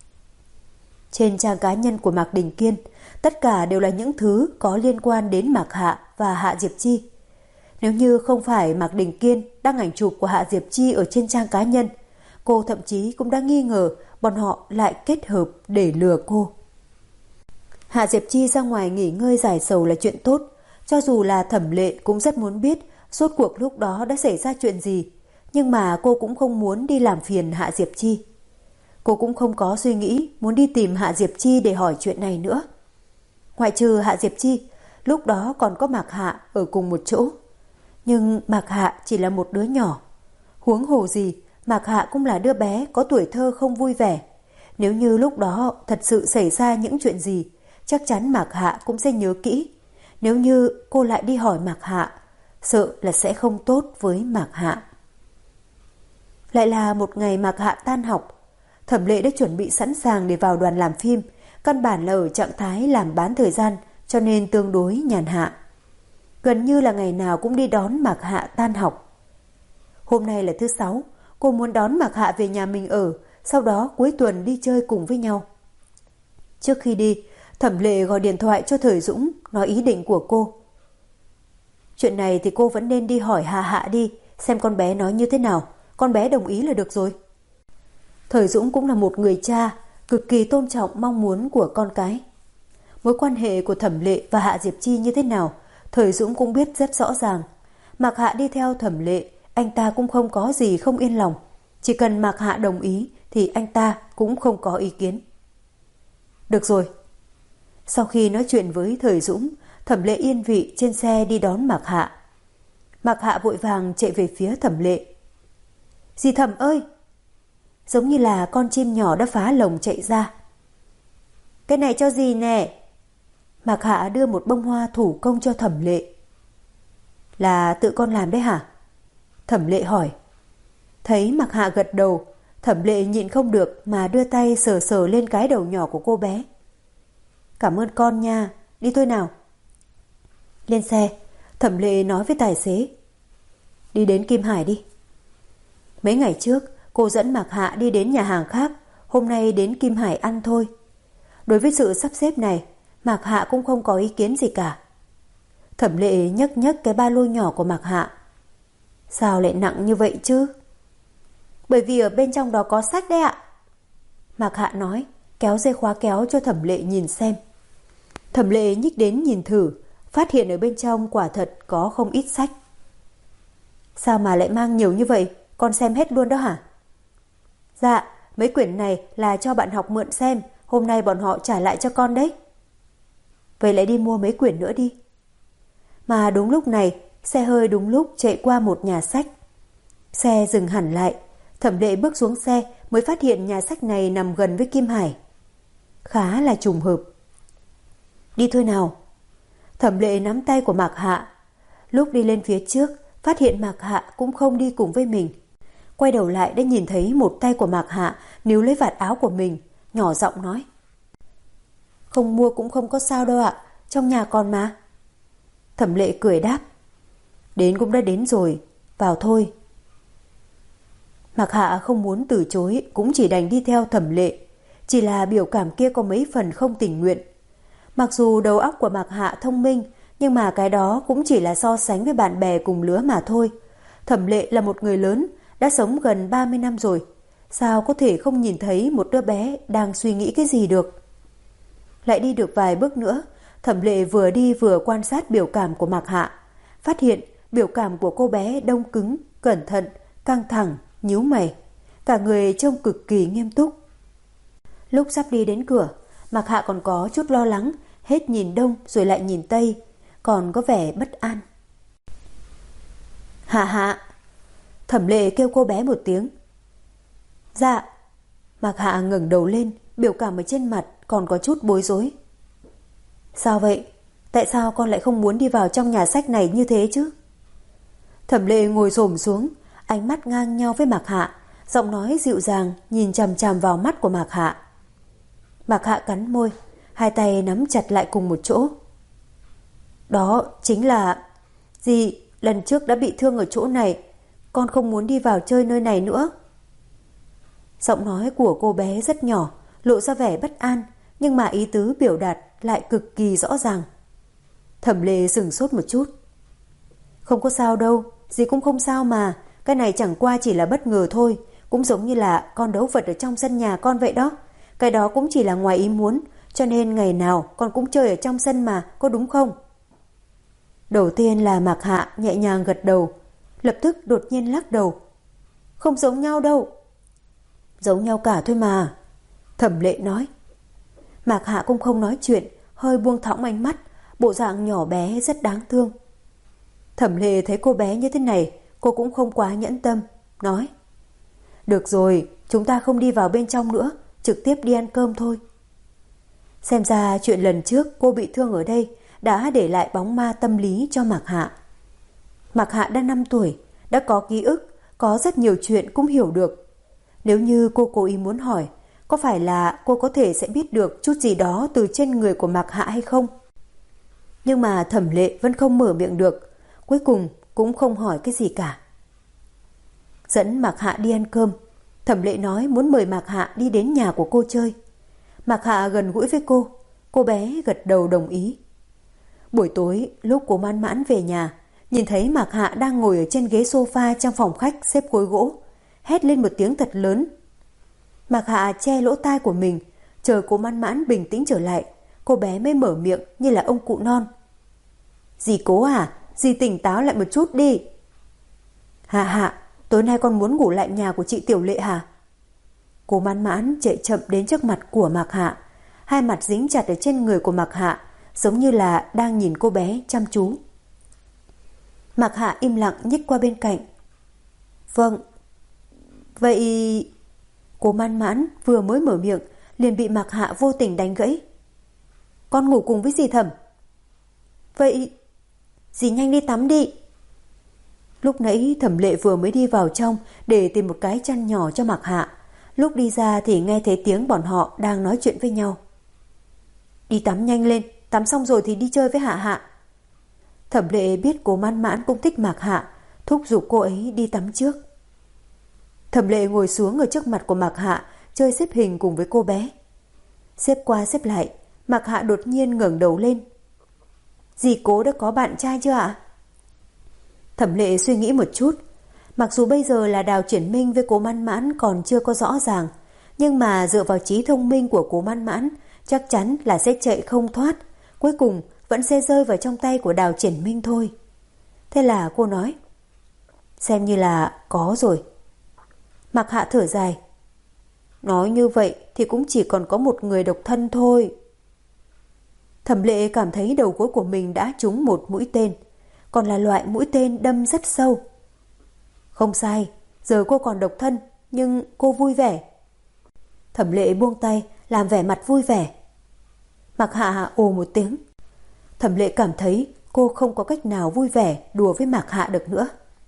Trên trang cá nhân của Mạc Đình Kiên, tất cả đều là những thứ có liên quan đến Mạc Hạ và Hạ Diệp Chi. Nếu như không phải Mạc Đình Kiên đăng ảnh chụp của Hạ Diệp Chi ở trên trang cá nhân, cô thậm chí cũng đã nghi ngờ bọn họ lại kết hợp để lừa cô. Hạ Diệp Chi ra ngoài nghỉ ngơi giải sầu là chuyện tốt, cho dù là Thẩm Lệ cũng rất muốn biết rốt cuộc lúc đó đã xảy ra chuyện gì, nhưng mà cô cũng không muốn đi làm phiền Hạ Diệp Chi. Cô cũng không có suy nghĩ muốn đi tìm Hạ Diệp Chi để hỏi chuyện này nữa. Ngoại trừ Hạ Diệp Chi, lúc đó còn có Mạc Hạ ở cùng một chỗ. Nhưng Mạc Hạ chỉ là một đứa nhỏ. Huống hồ gì, Mạc Hạ cũng là đứa bé có tuổi thơ không vui vẻ. Nếu như lúc đó thật sự xảy ra những chuyện gì, chắc chắn Mạc Hạ cũng sẽ nhớ kỹ. Nếu như cô lại đi hỏi Mạc Hạ, sợ là sẽ không tốt với Mạc Hạ. Lại là một ngày Mạc Hạ tan học. Thẩm Lệ đã chuẩn bị sẵn sàng để vào đoàn làm phim, căn bản là ở trạng thái làm bán thời gian, cho nên tương đối nhàn hạ. Gần như là ngày nào cũng đi đón Mạc Hạ tan học. Hôm nay là thứ Sáu, cô muốn đón Mạc Hạ về nhà mình ở, sau đó cuối tuần đi chơi cùng với nhau. Trước khi đi, Thẩm Lệ gọi điện thoại cho Thời Dũng nói ý định của cô. Chuyện này thì cô vẫn nên đi hỏi Hạ Hạ đi, xem con bé nói như thế nào, con bé đồng ý là được rồi. Thời Dũng cũng là một người cha, cực kỳ tôn trọng mong muốn của con cái. Mối quan hệ của Thẩm Lệ và Hạ Diệp Chi như thế nào, Thời Dũng cũng biết rất rõ ràng. Mạc Hạ đi theo Thẩm Lệ, anh ta cũng không có gì không yên lòng. Chỉ cần Mạc Hạ đồng ý thì anh ta cũng không có ý kiến. Được rồi. Sau khi nói chuyện với Thời Dũng, Thẩm Lệ yên vị trên xe đi đón Mạc Hạ. Mạc Hạ vội vàng chạy về phía Thẩm Lệ. Dì Thẩm ơi! Giống như là con chim nhỏ đã phá lồng chạy ra. Cái này cho dì nè. Mạc Hạ đưa một bông hoa thủ công cho Thẩm Lệ. Là tự con làm đấy hả? Thẩm Lệ hỏi. Thấy Mạc Hạ gật đầu, Thẩm Lệ nhịn không được mà đưa tay sờ sờ lên cái đầu nhỏ của cô bé. Cảm ơn con nha, đi thôi nào. Lên xe, Thẩm Lệ nói với tài xế. Đi đến Kim Hải đi. Mấy ngày trước, cô dẫn Mạc Hạ đi đến nhà hàng khác, hôm nay đến Kim Hải ăn thôi. Đối với sự sắp xếp này, Mạc Hạ cũng không có ý kiến gì cả. Thẩm Lệ nhấc nhấc cái ba lô nhỏ của Mạc Hạ. Sao lại nặng như vậy chứ? Bởi vì ở bên trong đó có sách đấy ạ. Mạc Hạ nói, kéo dây khóa kéo cho Thẩm Lệ nhìn xem. Thẩm Lệ nhích đến nhìn thử, phát hiện ở bên trong quả thật có không ít sách. Sao mà lại mang nhiều như vậy? Con xem hết luôn đó hả? Dạ, mấy quyển này là cho bạn học mượn xem, hôm nay bọn họ trả lại cho con đấy. Vậy lại đi mua mấy quyển nữa đi. Mà đúng lúc này, xe hơi đúng lúc chạy qua một nhà sách. Xe dừng hẳn lại, Thẩm Lệ bước xuống xe mới phát hiện nhà sách này nằm gần với Kim Hải. Khá là trùng hợp. Đi thôi nào. Thẩm Lệ nắm tay của Mạc Hạ. Lúc đi lên phía trước, phát hiện Mạc Hạ cũng không đi cùng với mình. Quay đầu lại đã nhìn thấy một tay của Mạc Hạ níu lấy vạt áo của mình, nhỏ giọng nói: "Không mua cũng không có sao đâu ạ, trong nhà còn mà." Thẩm Lệ cười đáp: "Đến cũng đã đến rồi, vào thôi." Mạc Hạ không muốn từ chối, cũng chỉ đành đi theo Thẩm Lệ. Chỉ là biểu cảm kia có mấy phần không tình nguyện. Mặc dù đầu óc của Mạc Hạ thông minh, nhưng mà cái đó cũng chỉ là so sánh với bạn bè cùng lứa mà thôi. Thẩm Lệ là một người lớn, đã sống gần 30 năm rồi. Sao có thể không nhìn thấy một đứa bé đang suy nghĩ cái gì được? Lại đi được vài bước nữa, Thẩm Lệ vừa đi vừa quan sát biểu cảm của Mạc Hạ. Phát hiện biểu cảm của cô bé đông cứng, cẩn thận, căng thẳng, nhíu mày. Cả người trông cực kỳ nghiêm túc. Lúc sắp đi đến cửa, Mạc Hạ còn có chút lo lắng, hết nhìn đông rồi lại nhìn tây, còn có vẻ bất an. "Hạ Hạ." Thẩm Lệ kêu cô bé một tiếng. "Dạ." Mạc Hạ ngẩng đầu lên, biểu cảm ở trên mặt còn có chút bối rối. "Sao vậy? Tại sao con lại không muốn đi vào trong nhà sách này như thế chứ?" Thẩm Lệ ngồi xổm xuống, ánh mắt ngang nhau với Mạc Hạ, giọng nói dịu dàng nhìn chằm chằm vào mắt của Mạc Hạ. Mạc Hạ cắn môi, hai tay nắm chặt lại cùng một chỗ. "Đó chính là... Dì lần trước đã bị thương ở chỗ này, con không muốn đi vào chơi nơi này nữa." Giọng nói của cô bé rất nhỏ, lộ ra vẻ bất an, nhưng mà ý tứ biểu đạt lại cực kỳ rõ ràng. Thẩm Lệ sửng sốt một chút. "Không có sao đâu, dì cũng không sao mà, cái này chẳng qua chỉ là bất ngờ thôi, cũng giống như là con đấu vật ở trong sân nhà con vậy đó. Cái đó cũng chỉ là ngoài ý muốn, cho nên ngày nào con cũng chơi ở trong sân mà, có đúng không?" Đầu tiên là Mạc Hạ nhẹ nhàng gật đầu, lập tức đột nhiên lắc đầu. "Không giống nhau đâu." "Giống nhau cả thôi mà." Thẩm Lệ nói. Mạc Hạ cũng không nói chuyện, hơi buông thõng ánh mắt, bộ dạng nhỏ bé rất đáng thương. Thẩm Lệ thấy cô bé như thế này, cô cũng không quá nhẫn tâm, nói: "Được rồi, chúng ta không đi vào bên trong nữa, trực tiếp đi ăn cơm thôi." Xem ra chuyện lần trước cô bị thương ở đây đã để lại bóng ma tâm lý cho Mạc Hạ. Mạc Hạ đã 5 tuổi, đã có ký ức, có rất nhiều chuyện cũng hiểu được. Nếu như cô cố ý muốn hỏi, có phải là cô có thể sẽ biết được chút gì đó từ trên người của Mạc Hạ hay không? Nhưng mà Thẩm Lệ vẫn không mở miệng được, cuối cùng cũng không hỏi cái gì cả. Dẫn Mạc Hạ đi ăn cơm, Thẩm Lệ nói muốn mời Mạc Hạ đi đến nhà của cô chơi. Mạc Hạ gần gũi với cô bé gật đầu đồng ý. Buổi tối, lúc cô Man Mãn về nhà, nhìn thấy Mạc Hạ đang ngồi ở trên ghế sofa trong phòng khách xếp gối gỗ, hét lên một tiếng thật lớn. Mạc Hạ che lỗ tai của mình, chờ cô Man Mãn bình tĩnh trở lại, cô bé mới mở miệng như là ông cụ non. "Dì Cố à, dì tỉnh táo lại một chút đi." "Hạ Hạ, tối nay con muốn ngủ lại nhà của chị Tiểu Lệ hả?" Cô Man Mãn chạy chậm đến trước mặt của Mạc Hạ, hai mặt dính chặt ở trên người của Mạc Hạ, giống như là đang nhìn cô bé chăm chú. Mạc Hạ im lặng nhích qua bên cạnh. "Vâng." "Vậy..." Cô Man Mãn vừa mới mở miệng liền bị Mạc Hạ vô tình đánh gãy. "Con ngủ cùng với dì Thẩm." "Vậy dì nhanh đi tắm đi." Lúc nãy Thẩm Lệ vừa mới đi vào trong để tìm một cái chăn nhỏ cho Mạc Hạ, lúc đi ra thì nghe thấy tiếng bọn họ đang nói chuyện với nhau. "Đi tắm nhanh lên, tắm xong rồi thì đi chơi với Hạ Hạ." Thẩm Lệ biết cô Man Mãn cũng thích Mạc Hạ, thúc giục cô ấy đi tắm trước. Thẩm Lệ ngồi xuống ở trước mặt của Mạc Hạ, chơi xếp hình cùng với cô bé. Xếp qua xếp lại, Mạc Hạ đột nhiên ngẩng đầu lên. "Dì Cố đã có bạn trai chưa ạ?" Thẩm Lệ suy nghĩ một chút. Mặc dù bây giờ là Đào Triển Minh với Cố Man Mãn còn chưa có rõ ràng, nhưng mà dựa vào trí thông minh của Cố Man Mãn, chắc chắn là sẽ chạy không thoát, cuối cùng vẫn sẽ rơi vào trong tay của Đào Triển Minh thôi. Thế là cô nói: "Xem như là có rồi." Mạc Hạ thở dài. "Nói như vậy thì cũng chỉ còn có một người độc thân thôi." Thẩm Lệ cảm thấy đầu gối của mình đã trúng một mũi tên, còn là loại mũi tên đâm rất sâu. Không sai, giờ cô còn độc thân, nhưng cô vui vẻ. Thẩm Lệ buông tay, làm vẻ mặt vui vẻ. Mạc Hạ ồ một tiếng. Thẩm Lệ cảm thấy cô không có cách nào vui vẻ đùa với Mạc Hạ được nữa.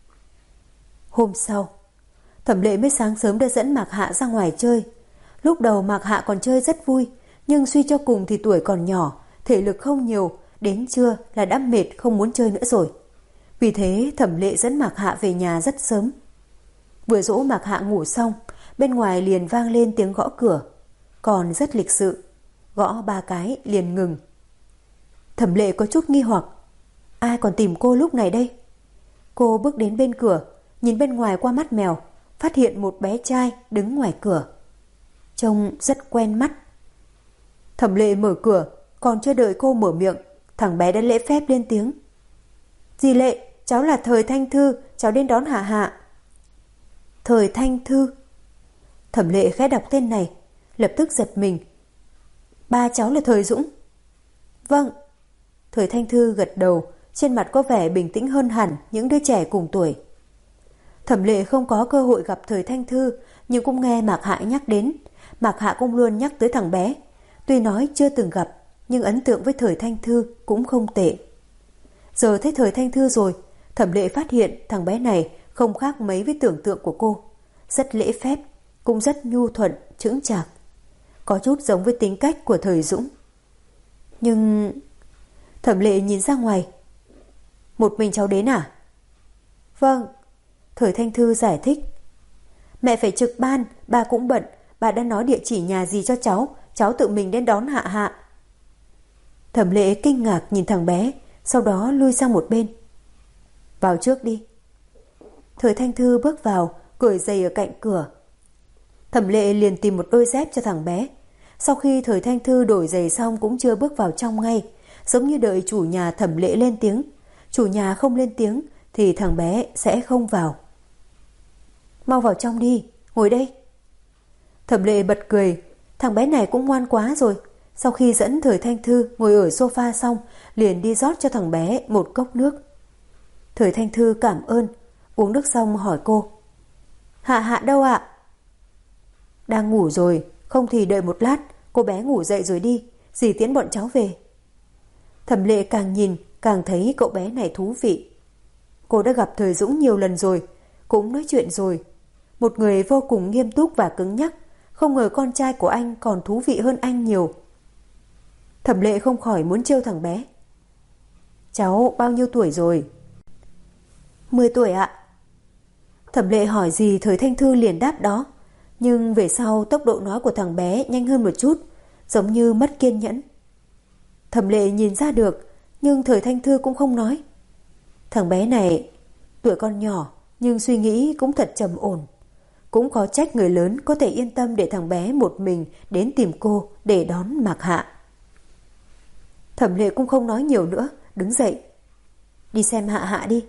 Hôm sau, Thẩm Lệ mới sáng sớm đã dẫn Mạc Hạ ra ngoài chơi. Lúc đầu Mạc Hạ còn chơi rất vui, nhưng suy cho cùng thì tuổi còn nhỏ, thể lực không nhiều, đến trưa là đã mệt không muốn chơi nữa rồi. Vì thế Thẩm Lệ dẫn Mạc Hạ về nhà rất sớm. Vừa dỗ Mạc Hạ ngủ xong, bên ngoài liền vang lên tiếng gõ cửa, còn rất lịch sự, gõ 3 cái liền ngừng. Thẩm Lệ có chút nghi hoặc, ai còn tìm cô lúc này đây? Cô bước đến bên cửa, nhìn bên ngoài qua mắt mèo, phát hiện một bé trai đứng ngoài cửa. Trông rất quen mắt. Thẩm Lệ mở cửa, còn chưa đợi cô mở miệng, thằng bé đã lễ phép lên tiếng. Dì Lệ, cháu là Thời Thanh Thư, cháu đến đón Hạ Hạ. Thời Thanh Thư. Thẩm Lệ khẽ đọc tên này, lập tức giật mình. Ba cháu là Thời Dũng. Vâng. Thời Thanh Thư gật đầu, trên mặt có vẻ bình tĩnh hơn hẳn những đứa trẻ cùng tuổi. Thẩm Lệ không có cơ hội gặp Thời Thanh Thư, nhưng cũng nghe Mạc Hạ nhắc đến. Mạc Hạ cũng luôn nhắc tới thằng bé. Tuy nói chưa từng gặp, nhưng ấn tượng với Thời Thanh Thư cũng không tệ. Giờ thấy Thời Thanh Thư rồi, Thẩm Lệ phát hiện thằng bé này không khác mấy với tưởng tượng của cô. Rất lễ phép, cũng rất nhu thuận, chững chạc. Có chút giống với tính cách của Thời Dũng. Nhưng... Thẩm Lệ nhìn ra ngoài. Một mình cháu đến à? Vâng. Thời Thanh Thư giải thích. Mẹ phải trực ban, bà cũng bận. Bà đã nói địa chỉ nhà gì cho cháu tự mình đến đón Hạ Hạ. Thẩm Lệ kinh ngạc nhìn thằng bé, sau đó lui sang một bên. Vào trước đi. Thời Thanh Thư bước vào, cởi giày ở cạnh cửa. Thẩm Lệ liền tìm một đôi dép cho thằng bé. Sau khi Thời Thanh Thư đổi giày xong cũng chưa bước vào trong ngay, giống như đợi chủ nhà Thẩm Lệ lên tiếng. Chủ nhà không lên tiếng thì thằng bé sẽ không vào. Mau vào trong đi, ngồi đây. Thẩm Lệ bật cười, thằng bé này cũng ngoan quá rồi. Sau khi dẫn Thời Thanh Thư ngồi ở sofa xong, liền đi rót cho thằng bé một cốc nước. Thời Thanh Thư cảm ơn, uống nước xong hỏi cô. Hạ Hạ đâu ạ? Đang ngủ rồi, không thì đợi một lát, cô bé ngủ dậy rồi đi, dì tiễn bọn cháu về. Thẩm Lệ càng nhìn càng thấy cậu bé này thú vị. Cô đã gặp Thời Dũng nhiều lần rồi, cũng nói chuyện rồi. Một người vô cùng nghiêm túc và cứng nhắc, không ngờ con trai của anh còn thú vị hơn anh nhiều. Thẩm Lệ không khỏi muốn trêu thằng bé. Cháu bao nhiêu tuổi rồi? 10 tuổi ạ. Thẩm Lệ hỏi gì Thời Thanh Thư liền đáp đó. Nhưng về sau tốc độ nói của thằng bé nhanh hơn một chút, giống như mất kiên nhẫn. Thẩm Lệ nhìn ra được, nhưng Thời Thanh Thư cũng không nói. Thằng bé này tuổi còn nhỏ nhưng suy nghĩ cũng thật trầm ổn. Cũng khó trách người lớn có thể yên tâm để thằng bé một mình đến tìm cô để đón Mạc Hạ. Thẩm Lệ cũng không nói nhiều nữa, đứng dậy. Đi xem Hạ Hạ đi.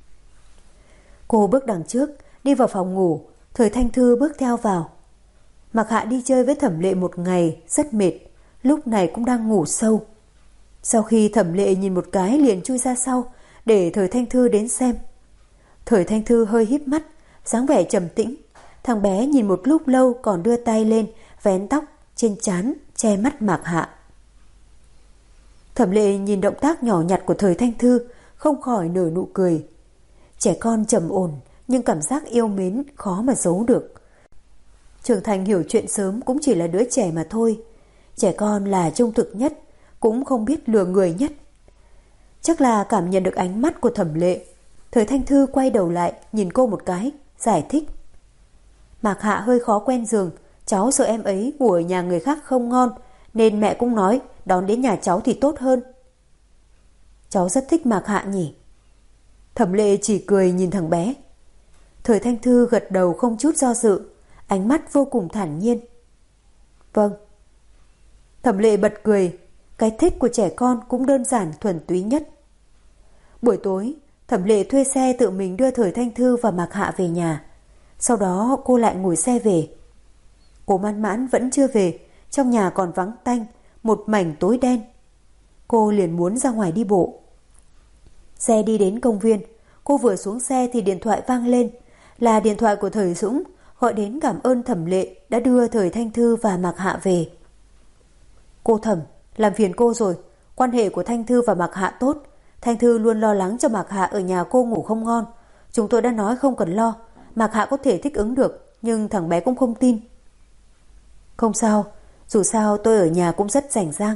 Cô bước đằng trước, đi vào phòng ngủ, Thời Thanh Thư bước theo vào. Mạc Hạ đi chơi với Thẩm Lệ một ngày, rất mệt, lúc này cũng đang ngủ sâu. Sau khi Thẩm Lệ nhìn một cái liền chui ra sau, để Thời Thanh Thư đến xem. Thời Thanh Thư hơi híp mắt, dáng vẻ trầm tĩnh. Thằng bé nhìn một lúc lâu còn đưa tay lên, vén tóc trên trán, che mắt Mạc Hạ. Thẩm Lệ nhìn động tác nhỏ nhặt của Thời Thanh Thư, không khỏi nở nụ cười. Trẻ con trầm ổn, nhưng cảm giác yêu mến khó mà giấu được. Trưởng thành hiểu chuyện sớm cũng chỉ là đứa trẻ mà thôi. Trẻ con là trung thực nhất, cũng không biết lừa người nhất. Chắc là cảm nhận được ánh mắt của Thẩm Lệ. Thời Thanh Thư quay đầu lại, nhìn cô một cái, giải thích. Mạc Hạ hơi khó quen giường, cháu sợ em ấy ngủ ở nhà người khác không ngon, nên mẹ cũng nói đón đến nhà cháu thì tốt hơn. Cháu rất thích Mạc Hạ nhỉ? Thẩm Lệ chỉ cười nhìn thằng bé. Thời Thanh Thư gật đầu không chút do dự, ánh mắt vô cùng thản nhiên. Vâng. Thẩm Lệ bật cười, cái thích của trẻ con cũng đơn giản thuần túy nhất. Buổi tối, Thẩm Lệ thuê xe tự mình đưa Thời Thanh Thư và Mạc Hạ về nhà. Sau đó cô lại ngồi xe về. Cô Man Mãn vẫn chưa về, trong nhà còn vắng tanh, một mảnh tối đen. Cô liền muốn ra ngoài đi bộ. Xe đi đến công viên, cô vừa xuống xe thì điện thoại vang lên. Là điện thoại của Thời Dũng, gọi đến cảm ơn Thẩm Lệ đã đưa Thời Thanh Thư và Mạc Hạ về. Cô Thẩm, làm phiền cô rồi. Quan hệ của Thanh Thư và Mạc Hạ tốt. Thanh Thư luôn lo lắng cho Mạc Hạ ở nhà cô ngủ không ngon. Chúng tôi đã nói không cần lo, Mạc Hạ có thể thích ứng được, nhưng thằng bé cũng không tin. Không sao, dù sao tôi ở nhà cũng rất rảnh rang.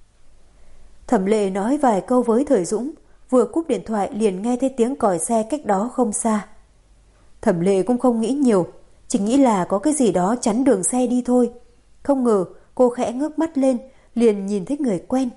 Thẩm Lệ nói vài câu với Thời Dũng, vừa cúp điện thoại liền nghe thấy tiếng còi xe cách đó không xa. Thẩm Lệ cũng không nghĩ nhiều, chỉ nghĩ là có cái gì đó chắn đường xe đi thôi. Không ngờ cô khẽ ngước mắt lên, liền nhìn thấy người quen.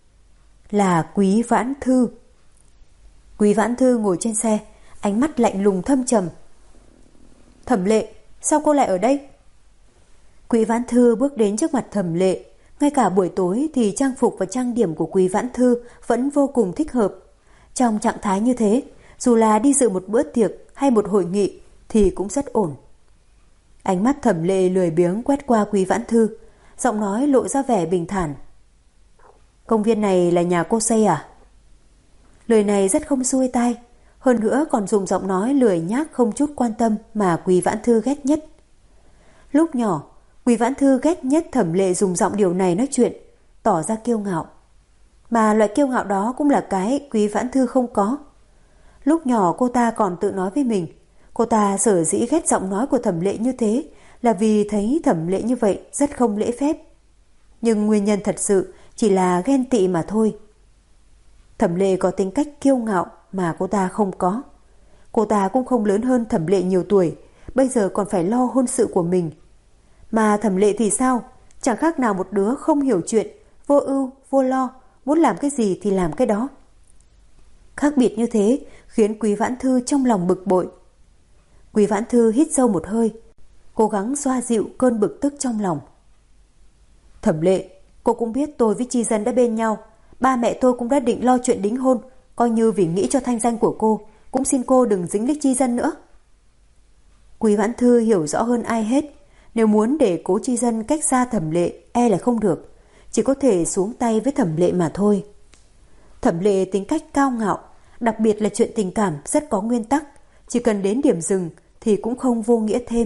Là Quý Vãn Thư. Quý Vãn Thư ngồi trên xe, ánh mắt lạnh lùng thâm trầm. Thẩm Lệ, sao cô lại ở đây? Quý Vãn Thư bước đến trước mặt Thẩm Lệ. Ngay cả buổi tối thì trang phục và trang điểm của Quý Vãn Thư vẫn vô cùng thích hợp. Trong trạng thái như thế, dù là đi dự một bữa tiệc hay một hội nghị thì cũng rất ổn. Ánh mắt Thẩm Lệ lười biếng quét qua Quý Vãn Thư, giọng nói lộ ra vẻ bình thản. Công viên này là nhà cô xây à? Lời này rất không xuôi tai, hơn nữa còn dùng giọng nói lười nhác không chút quan tâm mà Quý Vãn Thư ghét nhất. Lúc nhỏ, Quý Vãn Thư ghét nhất Thẩm Lệ dùng giọng điều này nói chuyện, tỏ ra kiêu ngạo. Mà loại kiêu ngạo đó cũng là cái Quý Vãn Thư không có. Lúc nhỏ cô ta còn tự nói với mình, cô ta sở dĩ ghét giọng nói của Thẩm Lệ như thế là vì thấy Thẩm Lệ như vậy rất không lễ phép. Nhưng nguyên nhân thật sự chỉ là ghen tị mà thôi. Thẩm Lệ có tính cách kiêu ngạo mà cô ta không có. Cô ta cũng không lớn hơn Thẩm Lệ nhiều tuổi, bây giờ còn phải lo hôn sự của mình. Mà Thẩm Lệ thì sao? Chẳng khác nào một đứa không hiểu chuyện, vô ưu, vô lo, muốn làm cái gì thì làm cái đó. Khác biệt như thế khiến Quý Vãn Thư trong lòng bực bội. Quý Vãn Thư hít sâu một hơi, cố gắng xoa dịu cơn bực tức trong lòng. Thẩm Lệ, cô cũng biết tôi với Chi Dân đã bên nhau, ba mẹ tôi cũng đã định lo chuyện đính hôn, coi như vì nghĩ cho thanh danh của cô, cũng xin cô đừng dính líc Chi Dân nữa. Quý Vãn Thư hiểu rõ hơn ai hết, nếu muốn để Cố Chi Dân cách xa Thẩm Lệ e là không được, chỉ có thể xuống tay với Thẩm Lệ mà thôi. Thẩm Lệ tính cách cao ngạo, đặc biệt là chuyện tình cảm rất có nguyên tắc, chỉ cần đến điểm dừng thì cũng không vô nghĩa thêm.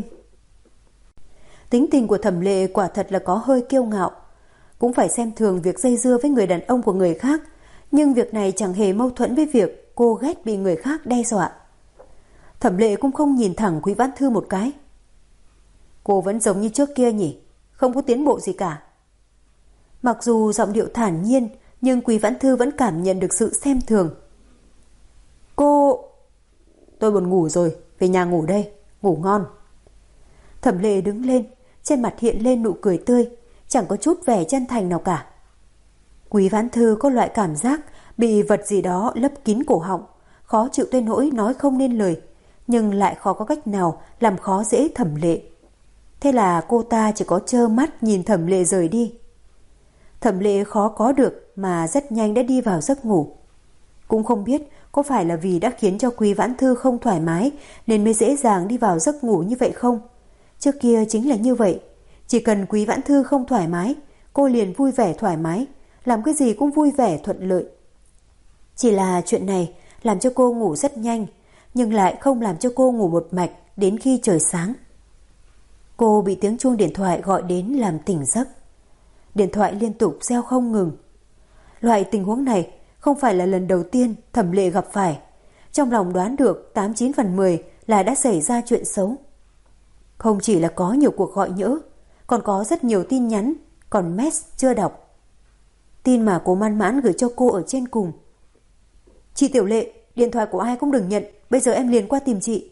Tính tình của Thẩm Lệ quả thật là có hơi kiêu ngạo, cũng phải xem thường việc dây dưa với người đàn ông của người khác, nhưng việc này chẳng hề mâu thuẫn với việc cô ghét bị người khác đe dọa. Thẩm Lệ cũng không nhìn thẳng Quý Vãn Thư một cái. Cô vẫn giống như trước kia nhỉ, không có tiến bộ gì cả. Mặc dù giọng điệu thản nhiên, nhưng Quý Vãn Thư vẫn cảm nhận được sự xem thường. Cô... Tôi buồn ngủ rồi, về nhà ngủ đây, ngủ ngon. Thẩm Lệ đứng lên, trên mặt hiện lên nụ cười tươi, chẳng có chút vẻ chân thành nào cả. Quý Vãn Thư có loại cảm giác bị vật gì đó lấp kín cổ họng, khó chịu tới nỗi nói không nên lời, nhưng lại khó có cách nào làm khó dễ Thẩm Lệ. Thế là cô ta chỉ có trơ mắt nhìn Thẩm Lệ rời đi. Thẩm Lệ khó có được mà rất nhanh đã đi vào giấc ngủ. Cũng không biết có phải là vì đã khiến cho Quý Vãn Thư không thoải mái nên mới dễ dàng đi vào giấc ngủ như vậy không? Trước kia chính là như vậy. Chỉ cần Quý Vãn Thư không thoải mái, cô liền vui vẻ thoải mái, làm cái gì cũng vui vẻ thuận lợi. Chỉ là chuyện này làm cho cô ngủ rất nhanh, nhưng lại không làm cho cô ngủ một mạch đến khi trời sáng. Cô bị tiếng chuông điện thoại gọi đến làm tỉnh giấc. Điện thoại liên tục reo không ngừng. Loại tình huống này không phải là lần đầu tiên Thẩm Lệ gặp phải. Trong lòng đoán được 89 phần 10 là đã xảy ra chuyện xấu. Không chỉ là có nhiều cuộc gọi nhỡ, còn có rất nhiều tin nhắn, còn mess chưa đọc. Tin mà cô Man Mãn gửi cho cô ở trên cùng. Chị Tiểu Lệ, điện thoại của ai cũng đừng nhận, bây giờ em liền qua tìm chị.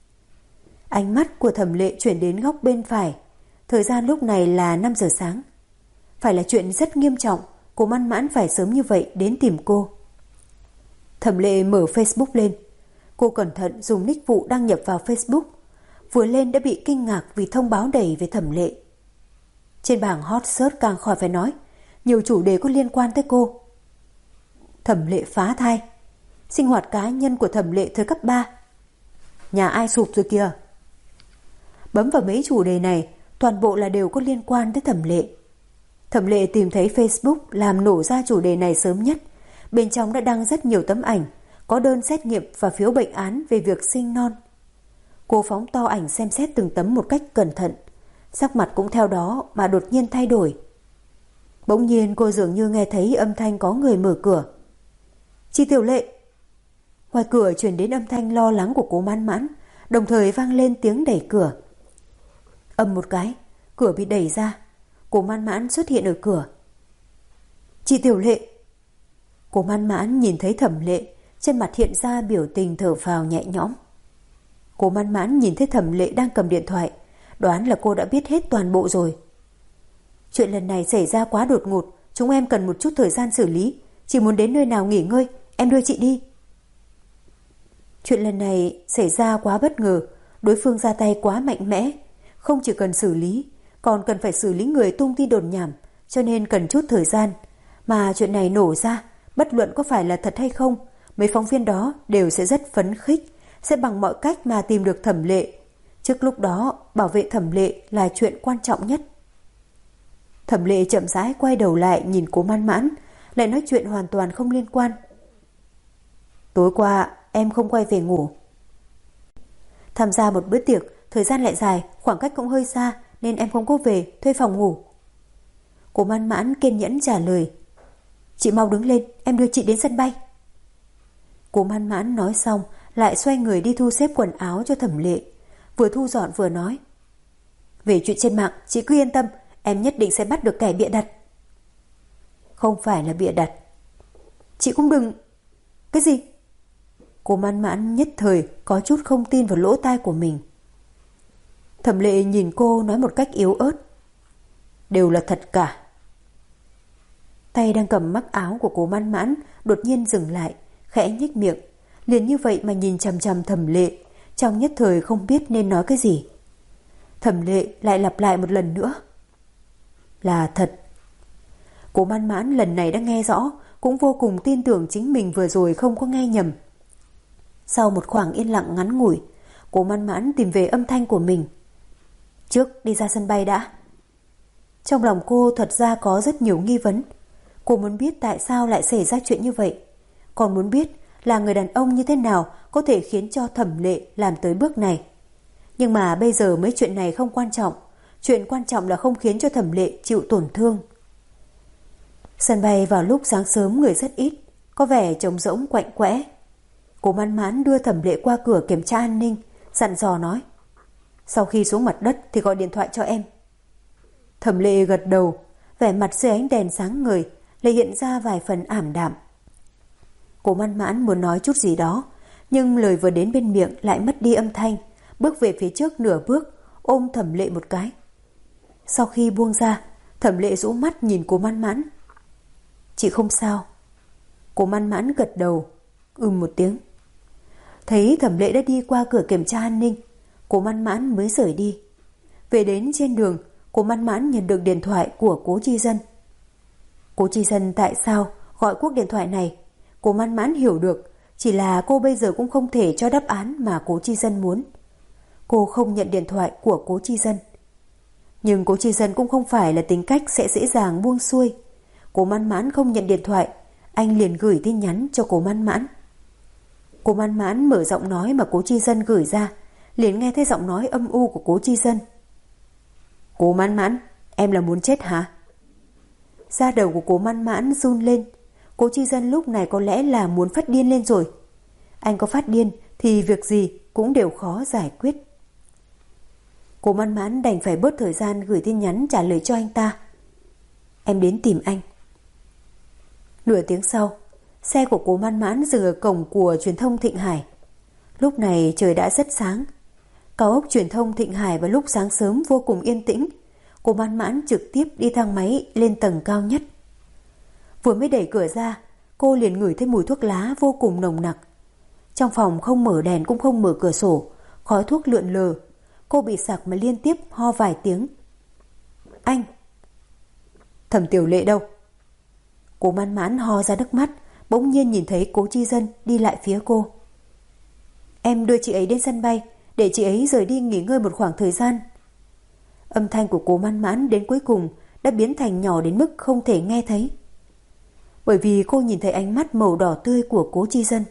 Ánh mắt của Thẩm Lệ chuyển đến góc bên phải. Thời gian lúc này là 5 giờ sáng. Phải là chuyện rất nghiêm trọng, cô Man Mãn phải sớm như vậy đến tìm cô. Thẩm Lệ mở Facebook lên. Cô cẩn thận dùng nick vụ đăng nhập vào Facebook. Vừa lên đã bị kinh ngạc vì thông báo đầy về Thẩm Lệ. Trên bảng hot search càng khỏi phải nói, nhiều chủ đề có liên quan tới cô. Thẩm Lệ phá thai, sinh hoạt cá nhân của Thẩm Lệ thời cấp 3. Nhà ai sụp rồi kìa. Bấm vào mấy chủ đề này, toàn bộ là đều có liên quan tới Thẩm Lệ. Thẩm Lệ tìm thấy Facebook làm nổ ra chủ đề này sớm nhất. Bên trong đã đăng rất nhiều tấm ảnh, có đơn xét nghiệm và phiếu bệnh án về việc sinh non. Cô phóng to ảnh xem xét từng tấm một cách cẩn thận, sắc mặt cũng theo đó mà đột nhiên thay đổi. Bỗng nhiên cô dường như nghe thấy âm thanh có người mở cửa. Chị Tiểu Lệ. Ngoài cửa truyền đến âm thanh lo lắng của cô Man Mãn, đồng thời vang lên tiếng đẩy cửa. Ầm một cái, cửa bị đẩy ra. Cố Man Mãn xuất hiện ở cửa. Chị Tiểu Lệ. Cố Man Mãn nhìn thấy Thẩm Lệ, trên mặt hiện ra biểu tình thở phào nhẹ nhõm. Cố Man Mãn nhìn thấy Thẩm Lệ đang cầm điện thoại, đoán là cô đã biết hết toàn bộ rồi. Chuyện lần này xảy ra quá đột ngột, chúng em cần một chút thời gian xử lý. Chị muốn đến nơi nào nghỉ ngơi, em đưa chị đi. Chuyện lần này xảy ra quá bất ngờ, đối phương ra tay quá mạnh mẽ, không chỉ cần xử lý, còn cần phải xử lý người tung tin đồn nhảm, cho nên cần chút thời gian. Mà chuyện này nổ ra, bất luận có phải là thật hay không, mấy phóng viên đó đều sẽ rất phấn khích, sẽ bằng mọi cách mà tìm được Thẩm Lệ. Trước lúc đó, bảo vệ Thẩm Lệ là chuyện quan trọng nhất. Thẩm Lệ chậm rãi quay đầu lại nhìn Cố Man Mãn, lại nói chuyện hoàn toàn không liên quan. Tối qua em không quay về ngủ. Tham gia một bữa tiệc, thời gian lại dài, khoảng cách cũng hơi xa, nên em không có về, thuê phòng ngủ. Cố Man Mãn kiên nhẫn trả lời. Chị mau đứng lên, em đưa chị đến sân bay. Cố Man Mãn nói xong, lại xoay người đi thu xếp quần áo cho Thẩm Lệ. Vừa thu dọn vừa nói. Về chuyện trên mạng, chị cứ yên tâm, em nhất định sẽ bắt được kẻ bịa đặt. Không phải là bịa đặt. Chị cũng đừng... Cái gì? Cố Man Mãn nhất thời có chút không tin vào lỗ tai của mình. Thẩm Lệ nhìn cô nói một cách yếu ớt. Đều là thật cả. Tay đang cầm mắc áo của Cố Man Mãn đột nhiên dừng lại, khẽ nhếch miệng, liền như vậy mà nhìn chằm chằm Thẩm Lệ, trong nhất thời không biết nên nói cái gì. Thẩm Lệ lại lặp lại một lần nữa. Là thật. Cố Man Mãn lần này đã nghe rõ, cũng vô cùng tin tưởng chính mình vừa rồi không có nghe nhầm. Sau một khoảng yên lặng ngắn ngủi, Cố Man Mãn tìm về âm thanh của mình. Trước đi ra sân bay đã. Trong lòng cô thật ra có rất nhiều nghi vấn. Cô muốn biết tại sao lại xảy ra chuyện như vậy, còn muốn biết là người đàn ông như thế nào có thể khiến cho Thẩm Lệ làm tới bước này. Nhưng mà bây giờ mấy chuyện này không quan trọng, chuyện quan trọng là không khiến cho Thẩm Lệ chịu tổn thương. Sân bay vào lúc sáng sớm người rất ít, có vẻ trống rỗng quạnh quẽ. Cố Man Mãn đưa Thẩm Lệ qua cửa kiểm tra an ninh, dặn dò nói. Sau khi xuống mặt đất thì gọi điện thoại cho em. Thẩm Lệ gật đầu, vẻ mặt dưới ánh đèn sáng ngời, lại hiện ra vài phần ảm đạm. Cố Man Mãn muốn nói chút gì đó, nhưng lời vừa đến bên miệng lại mất đi âm thanh, bước về phía trước nửa bước, ôm Thẩm Lệ một cái. Sau khi buông ra, Thẩm Lệ rũ mắt nhìn Cố Man Mãn. Chị không sao. Cố Man Mãn gật đầu, một tiếng. Thấy Thẩm Lệ đã đi qua cửa kiểm tra an ninh, Cố Man Mãn mới rời đi. Về đến trên đường, Cố Man Mãn nhận được điện thoại của Cố Chi Dân. Cố Chi Dân tại sao gọi cuộc điện thoại này, Cố Man Mãn hiểu được, chỉ là cô bây giờ cũng không thể cho đáp án mà Cố Chi Dân muốn. Cô không nhận điện thoại của Cố Chi Dân. Nhưng Cố Chi Dân cũng không phải là tính cách sẽ dễ dàng buông xuôi. Cố Man Mãn không nhận điện thoại, anh liền gửi tin nhắn cho Cố Man Mãn. Cố Man Mãn mở giọng nói mà Cố Chi Dân gửi ra, liền nghe thấy giọng nói âm u của Cố Chi Dân. Cố Man Mãn, em là muốn chết hả? Da đầu của Cố Man Mãn run lên. Cố Chi Dân lúc này có lẽ là muốn phát điên lên rồi. Anh có phát điên thì việc gì cũng đều khó giải quyết. Cố Man Mãn đành phải bớt thời gian gửi tin nhắn trả lời cho anh ta. Em đến tìm anh. Nửa tiếng sau, xe của Cố Man Mãn dừng ở cổng của truyền thông Thịnh Hải. Lúc này trời đã rất sáng. Cao ốc truyền thông Thịnh Hải vào lúc sáng sớm vô cùng yên tĩnh. Cố Man Mãn trực tiếp đi thang máy lên tầng cao nhất. Vừa mới đẩy cửa ra, cô liền ngửi thấy mùi thuốc lá vô cùng nồng nặc. Trong phòng không mở đèn cũng không mở cửa sổ, khói thuốc lượn lờ. Cô bị sặc mà liên tiếp ho vài tiếng. Anh! Thẩm Tiểu Lệ đâu? Cố Man Mãn ho ra nước mắt, bỗng nhiên nhìn thấy Cố Chi Dân đi lại phía cô. Em đưa chị ấy đến sân bay, để chị ấy rời đi nghỉ ngơi một khoảng thời gian. Âm thanh của Cố Man Mãn đến cuối cùng đã biến thành nhỏ đến mức không thể nghe thấy. Bởi vì cô nhìn thấy ánh mắt màu đỏ tươi của Cố Chi Dân.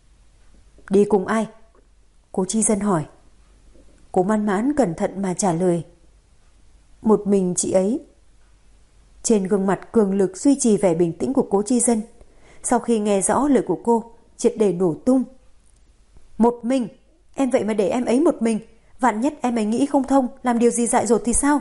Đi cùng ai? Cố Chi Dân hỏi. Cố Man Mãn cẩn thận mà trả lời. Một mình chị ấy. Trên gương mặt cường lực duy trì vẻ bình tĩnh của Cố Chi Dân, sau khi nghe rõ lời của cô, triệt để nổ tung. Một mình? Em vậy mà để em ấy một mình, vạn nhất em ấy nghĩ không thông, làm điều gì dại dột thì sao?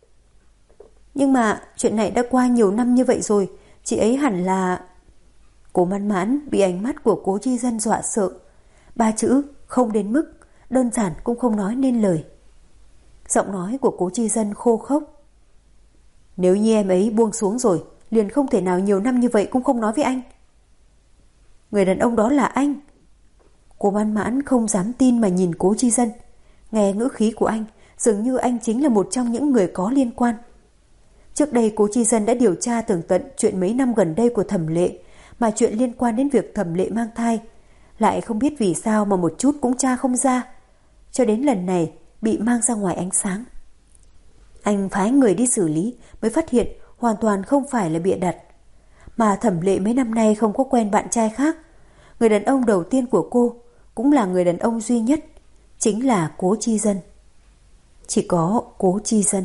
Nhưng mà chuyện này đã qua nhiều năm như vậy rồi, chị ấy hẳn là... Cố Mãn Mãn bị ánh mắt của Cố Chi Dân dọa sợ. 3 chữ không đến mức, đơn giản cũng không nói nên lời. Giọng nói của Cố Chi Dân khô khốc. Nếu như em ấy buông xuống rồi, liền không thể nào nhiều năm như vậy cũng không nói với anh. Người đàn ông đó là anh. Cố Mãn Mãn không dám tin mà nhìn Cố Chi Dân. Nghe ngữ khí của anh, dường như anh chính là một trong những người có liên quan. Trước đây Cố Chi Dân đã điều tra tường tận chuyện mấy năm gần đây của Thẩm Lệ, mà chuyện liên quan đến việc Thẩm Lệ mang thai, lại không biết vì sao mà một chút cũng tra không ra. Cho đến lần này bị mang ra ngoài ánh sáng. Anh phái người đi xử lý mới phát hiện hoàn toàn không phải là bịa đặt. Mà Thẩm Lệ mấy năm nay không có quen bạn trai khác. Người đàn ông đầu tiên của cô cũng là người đàn ông duy nhất, chính là Cố Chi Dân. Chỉ có Cố Chi Dân.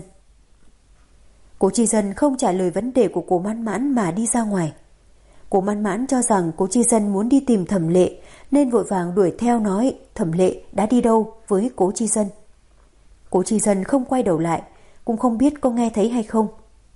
Cố Chi Dân không trả lời vấn đề của Cố Mãn Mãn mà đi ra ngoài. Cố Mãn Mãn cho rằng Cố Chi Dân muốn đi tìm Thẩm Lệ nên vội vàng đuổi theo nói Thẩm Lệ đã đi đâu với Cố Chi Dân. Cố Chi Dân không quay đầu lại, cũng không biết có nghe thấy hay không.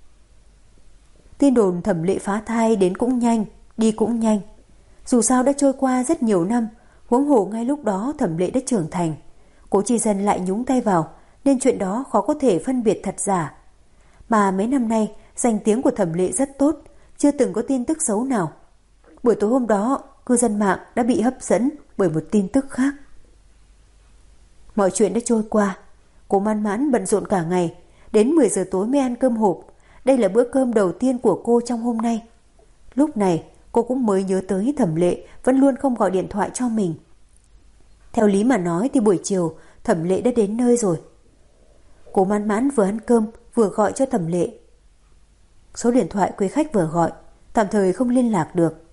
Tin đồn Thẩm Lệ phá thai đến cũng nhanh, đi cũng nhanh. Dù sao đã trôi qua rất nhiều năm, huống hồ ngay lúc đó Thẩm Lệ đã trưởng thành. Cố Chi Dân lại nhúng tay vào, nên chuyện đó khó có thể phân biệt thật giả. Mà mấy năm nay, danh tiếng của Thẩm Lệ rất tốt, chưa từng có tin tức xấu nào. Buổi tối hôm đó, cư dân mạng đã bị hấp dẫn bởi một tin tức khác. Mọi chuyện đã trôi qua. Cố Mãn Mãn bận rộn cả ngày, đến 10 giờ tối mới ăn cơm hộp. Đây là bữa cơm đầu tiên của cô trong hôm nay. Lúc này, cô cũng mới nhớ tới Thẩm Lệ vẫn luôn không gọi điện thoại cho mình. Theo lý mà nói thì buổi chiều Thẩm Lệ đã đến nơi rồi. Cố Mãn Mãn vừa ăn cơm vừa gọi cho Thẩm Lệ. Số điện thoại quý khách vừa gọi tạm thời không liên lạc được.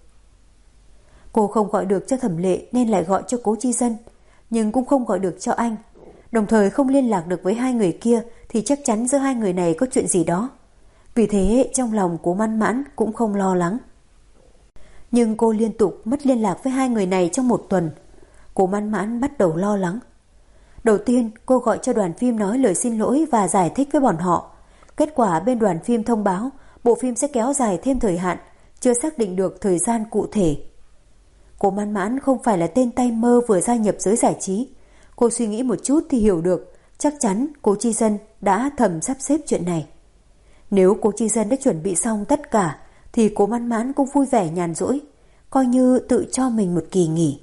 Cô không gọi được cho Thẩm Lệ nên lại gọi cho Cố Chi Dân, nhưng cũng không gọi được cho anh. Đồng thời không liên lạc được với hai người kia thì chắc chắn giữa hai người này có chuyện gì đó. Vì thế trong lòng Cố Mãn Mãn cũng không lo lắng. Nhưng cô liên tục mất liên lạc với hai người này trong một tuần. Cố Mãn Mãn bắt đầu lo lắng. Đầu tiên cô gọi cho đoàn phim nói lời xin lỗi và giải thích với bọn họ. Kết quả bên đoàn phim thông báo bộ phim sẽ kéo dài thêm thời hạn, chưa xác định được thời gian cụ thể. Cố Mãn Mãn không phải là tên tay mơ vừa gia nhập giới giải trí. Cô suy nghĩ một chút thì hiểu được chắc chắn Cố Chi Dân đã thầm sắp xếp chuyện này. Nếu Cố Chi Dân đã chuẩn bị xong tất cả thì Cố Mãn Mãn cũng vui vẻ nhàn rỗi, coi như tự cho mình một kỳ nghỉ.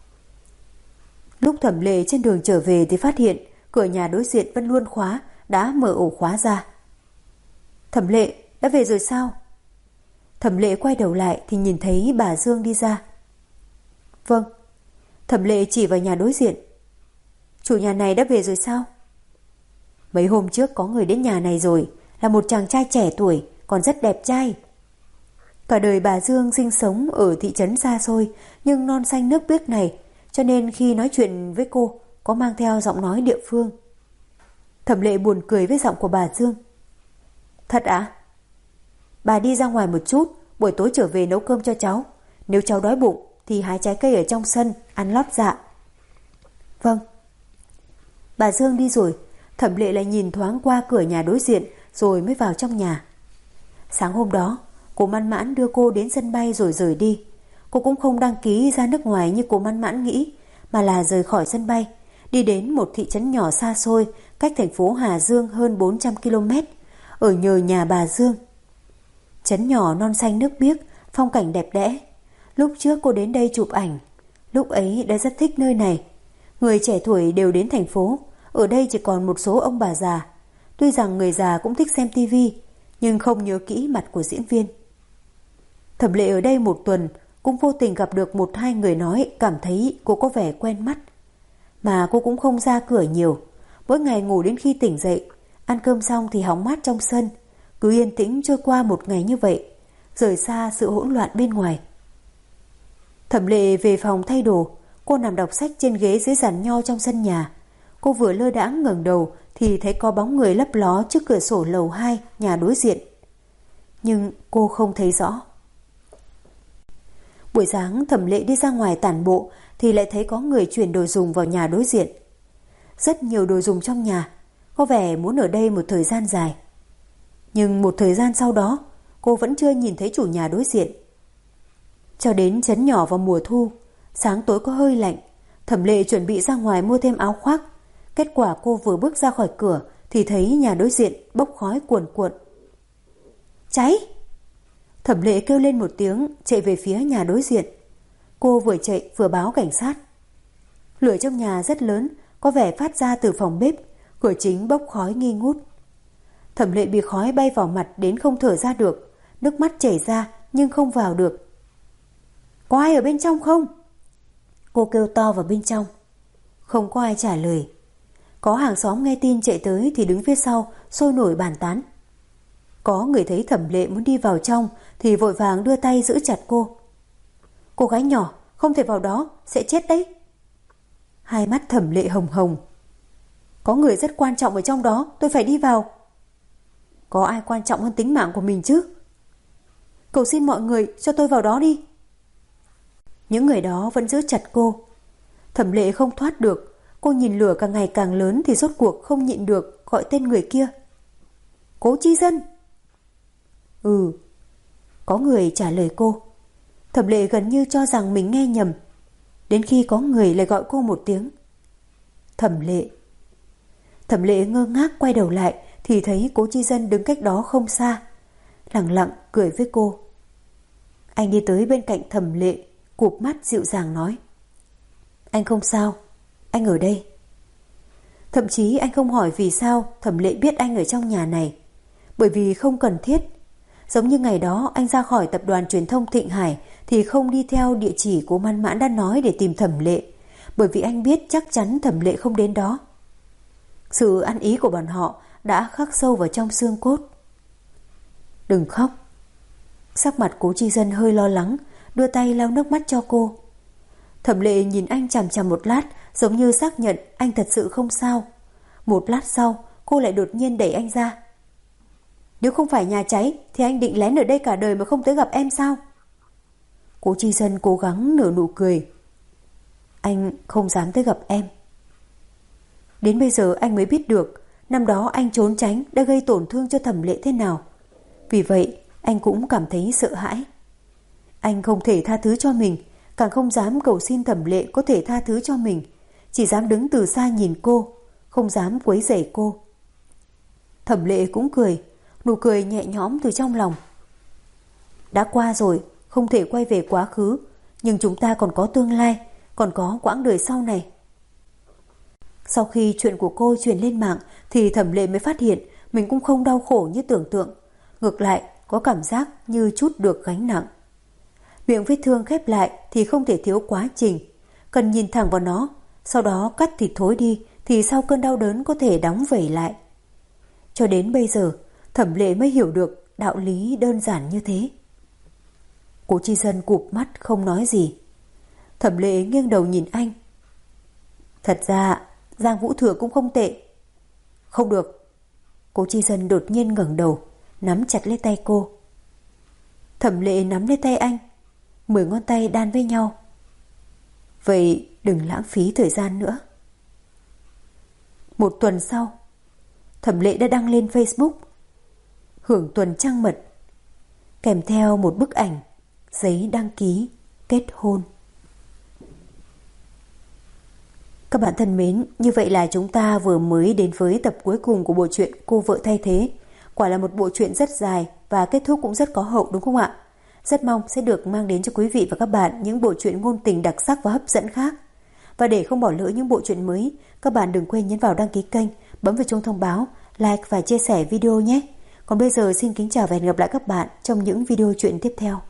Lúc Thẩm Lệ trên đường trở về thì phát hiện cửa nhà đối diện vẫn luôn khóa, đã mở ổ khóa ra. Thẩm Lệ, đã về rồi sao? Thẩm Lệ quay đầu lại thì nhìn thấy bà Dương đi ra. Vâng. Thẩm Lệ chỉ vào nhà đối diện. Chủ nhà này đã về rồi sao? Mấy hôm trước có người đến nhà này rồi, là một chàng trai trẻ tuổi, còn rất đẹp trai. Cả đời bà Dương sinh sống ở thị trấn xa xôi nhưng non xanh nước biếc này, cho nên khi nói chuyện với cô có mang theo giọng nói địa phương. Thẩm Lệ buồn cười với giọng của bà Dương. Thật ạ? Bà đi ra ngoài một chút, buổi tối trở về nấu cơm cho cháu. Nếu cháu đói bụng thì hái trái cây ở trong sân ăn lót dạ. Vâng. Bà Dương đi rồi, Thẩm Lệ lại nhìn thoáng qua cửa nhà đối diện rồi mới vào trong nhà. Sáng hôm đó Cố Mãn Mãn đưa cô đến sân bay rồi rời đi. Cô cũng không đăng ký ra nước ngoài như Cố Mãn Mãn nghĩ, mà là rời khỏi sân bay, đi đến một thị trấn nhỏ xa xôi cách thành phố Hà Dương hơn 400 km, ở nhờ nhà bà Dương. Trấn nhỏ non xanh nước biếc, phong cảnh đẹp đẽ. Lúc trước cô đến đây chụp ảnh, lúc ấy đã rất thích nơi này. Người trẻ tuổi đều đến thành phố, ở đây chỉ còn một số ông bà già. Tuy rằng người già cũng thích xem tivi, nhưng không nhớ kỹ mặt của diễn viên. Thẩm Lệ ở đây một tuần cũng vô tình gặp được một hai người nói cảm thấy cô có vẻ quen mắt. Mà cô cũng không ra cửa nhiều, mỗi ngày ngủ đến khi tỉnh dậy, ăn cơm xong thì hóng mát trong sân, cứ yên tĩnh trôi qua một ngày như vậy, rời xa sự hỗn loạn bên ngoài. Thẩm Lệ về phòng thay đồ, cô nằm đọc sách trên ghế dưới giàn nho trong sân nhà. Cô vừa lơ đãng ngẩng đầu thì thấy có bóng người lấp ló trước cửa sổ lầu 2 nhà đối diện. Nhưng cô không thấy rõ. Buổi sáng Thẩm Lệ đi ra ngoài tản bộ thì lại thấy có người chuyển đồ dùng vào nhà đối diện. Rất nhiều đồ dùng trong nhà, có vẻ muốn ở đây một thời gian dài. Nhưng một thời gian sau đó, cô vẫn chưa nhìn thấy chủ nhà đối diện. Cho đến trấn nhỏ vào mùa thu, sáng tối có hơi lạnh, Thẩm Lệ chuẩn bị ra ngoài mua thêm áo khoác. Kết quả cô vừa bước ra khỏi cửa thì thấy nhà đối diện bốc khói cuồn cuộn. Cháy! Thẩm Lệ kêu lên một tiếng, chạy về phía nhà đối diện. Cô vừa chạy vừa báo cảnh sát. Lửa trong nhà rất lớn, có vẻ phát ra từ phòng bếp, cửa chính bốc khói nghi ngút. Thẩm Lệ bị khói bay vào mặt đến không thở ra được, nước mắt chảy ra nhưng không vào được. Có ai ở bên trong không? Cô kêu to vào bên trong. Không có ai trả lời. Có hàng xóm nghe tin chạy tới thì đứng phía sau sôi nổi bàn tán. Có người thấy Thẩm Lệ muốn đi vào trong thì vội vàng đưa tay giữ chặt cô. Cô gái nhỏ, không thể vào đó, sẽ chết đấy. Hai mắt Thẩm Lệ hồng hồng. Có người rất quan trọng ở trong đó, tôi phải đi vào. Có ai quan trọng hơn tính mạng của mình chứ? Cầu xin mọi người cho tôi vào đó đi. Những người đó vẫn giữ chặt cô. Thẩm Lệ không thoát được. Cô nhìn lửa càng ngày càng lớn thì rốt cuộc không nhịn được gọi tên người kia. Cố Chi Dân. Ừ. Có người trả lời cô. Thẩm Lệ gần như cho rằng mình nghe nhầm. Đến khi có người lại gọi cô một tiếng. Thẩm Lệ. Thẩm Lệ ngơ ngác quay đầu lại thì thấy Cố Chi Dân đứng cách đó không xa, lặng lặng cười với cô. Anh đi tới bên cạnh Thẩm Lệ, cụp mắt dịu dàng nói. Anh không sao, anh ở đây. Thậm chí anh không hỏi vì sao Thẩm Lệ biết anh ở trong nhà này. Bởi vì không cần thiết. Giống như ngày đó anh ra khỏi tập đoàn truyền thông Thịnh Hải thì không đi theo địa chỉ Cố Man Mãn đã nói để tìm Thẩm Lệ. Bởi vì anh biết chắc chắn Thẩm Lệ không đến đó. Sự ăn ý của bọn họ đã khắc sâu vào trong xương cốt. Đừng khóc. Sắc mặt Cố Chi Dân hơi lo lắng, đưa tay lau nước mắt cho cô. Thẩm Lệ nhìn anh chằm chằm một lát, giống như xác nhận anh thật sự không sao. Một lát sau, cô lại đột nhiên đẩy anh ra. Nếu không phải nhà cháy thì anh định lén ở đây cả đời mà không tới gặp em sao? Cố Chi Dân cố gắng nở nụ cười. Anh không dám tới gặp em. Đến bây giờ anh mới biết được năm đó anh trốn tránh đã gây tổn thương cho Thẩm Lệ thế nào. Vì vậy anh cũng cảm thấy sợ hãi. Anh không thể tha thứ cho mình, càng không dám cầu xin Thẩm Lệ có thể tha thứ cho mình. Chỉ dám đứng từ xa nhìn cô, không dám quấy rầy cô. Thẩm Lệ cũng cười, nụ cười nhẹ nhõm từ trong lòng. Đã qua rồi, không thể quay về quá khứ, nhưng chúng ta còn có tương lai, còn có quãng đời sau này. Sau khi chuyện của cô truyền lên mạng thì Thẩm Lệ mới phát hiện mình cũng không đau khổ như tưởng tượng. Ngược lại, có cảm giác như trút được gánh nặng. Miệng vết thương khép lại thì không thể thiếu quá trình. Cần nhìn thẳng vào nó, sau đó cắt thịt thối đi thì sau cơn đau đớn có thể đóng vảy lại. Cho đến bây giờ, Thẩm Lệ mới hiểu được đạo lý đơn giản như thế. Cố Chi Dân cụp mắt không nói gì. Thẩm Lệ nghiêng đầu nhìn anh. Thật ra Giang Vũ Thừa cũng không tệ. Không được. Cố Chi Dân đột nhiên ngẩng đầu, nắm chặt lấy tay cô. Thẩm Lệ nắm lấy tay anh, 10 ngón tay đan với nhau. Vậy đừng lãng phí thời gian nữa. Một tuần sau, Thẩm Lệ đã đăng lên Facebook hưởng tuần trăng mật, kèm theo một bức ảnh giấy đăng ký kết hôn. Các bạn thân mến, như vậy là chúng ta vừa mới đến với tập cuối cùng của bộ truyện Cô Vợ Thay Thế. Quả là một bộ truyện rất dài và kết thúc cũng rất có hậu đúng không ạ? Rất mong sẽ được mang đến cho quý vị và các bạn những bộ truyện ngôn tình đặc sắc và hấp dẫn khác. Và để không bỏ lỡ những bộ truyện mới, các bạn đừng quên nhấn vào đăng ký kênh, bấm vào chuông thông báo, like và chia sẻ video nhé. Còn bây giờ xin kính chào và hẹn gặp lại các bạn trong những video truyện tiếp theo.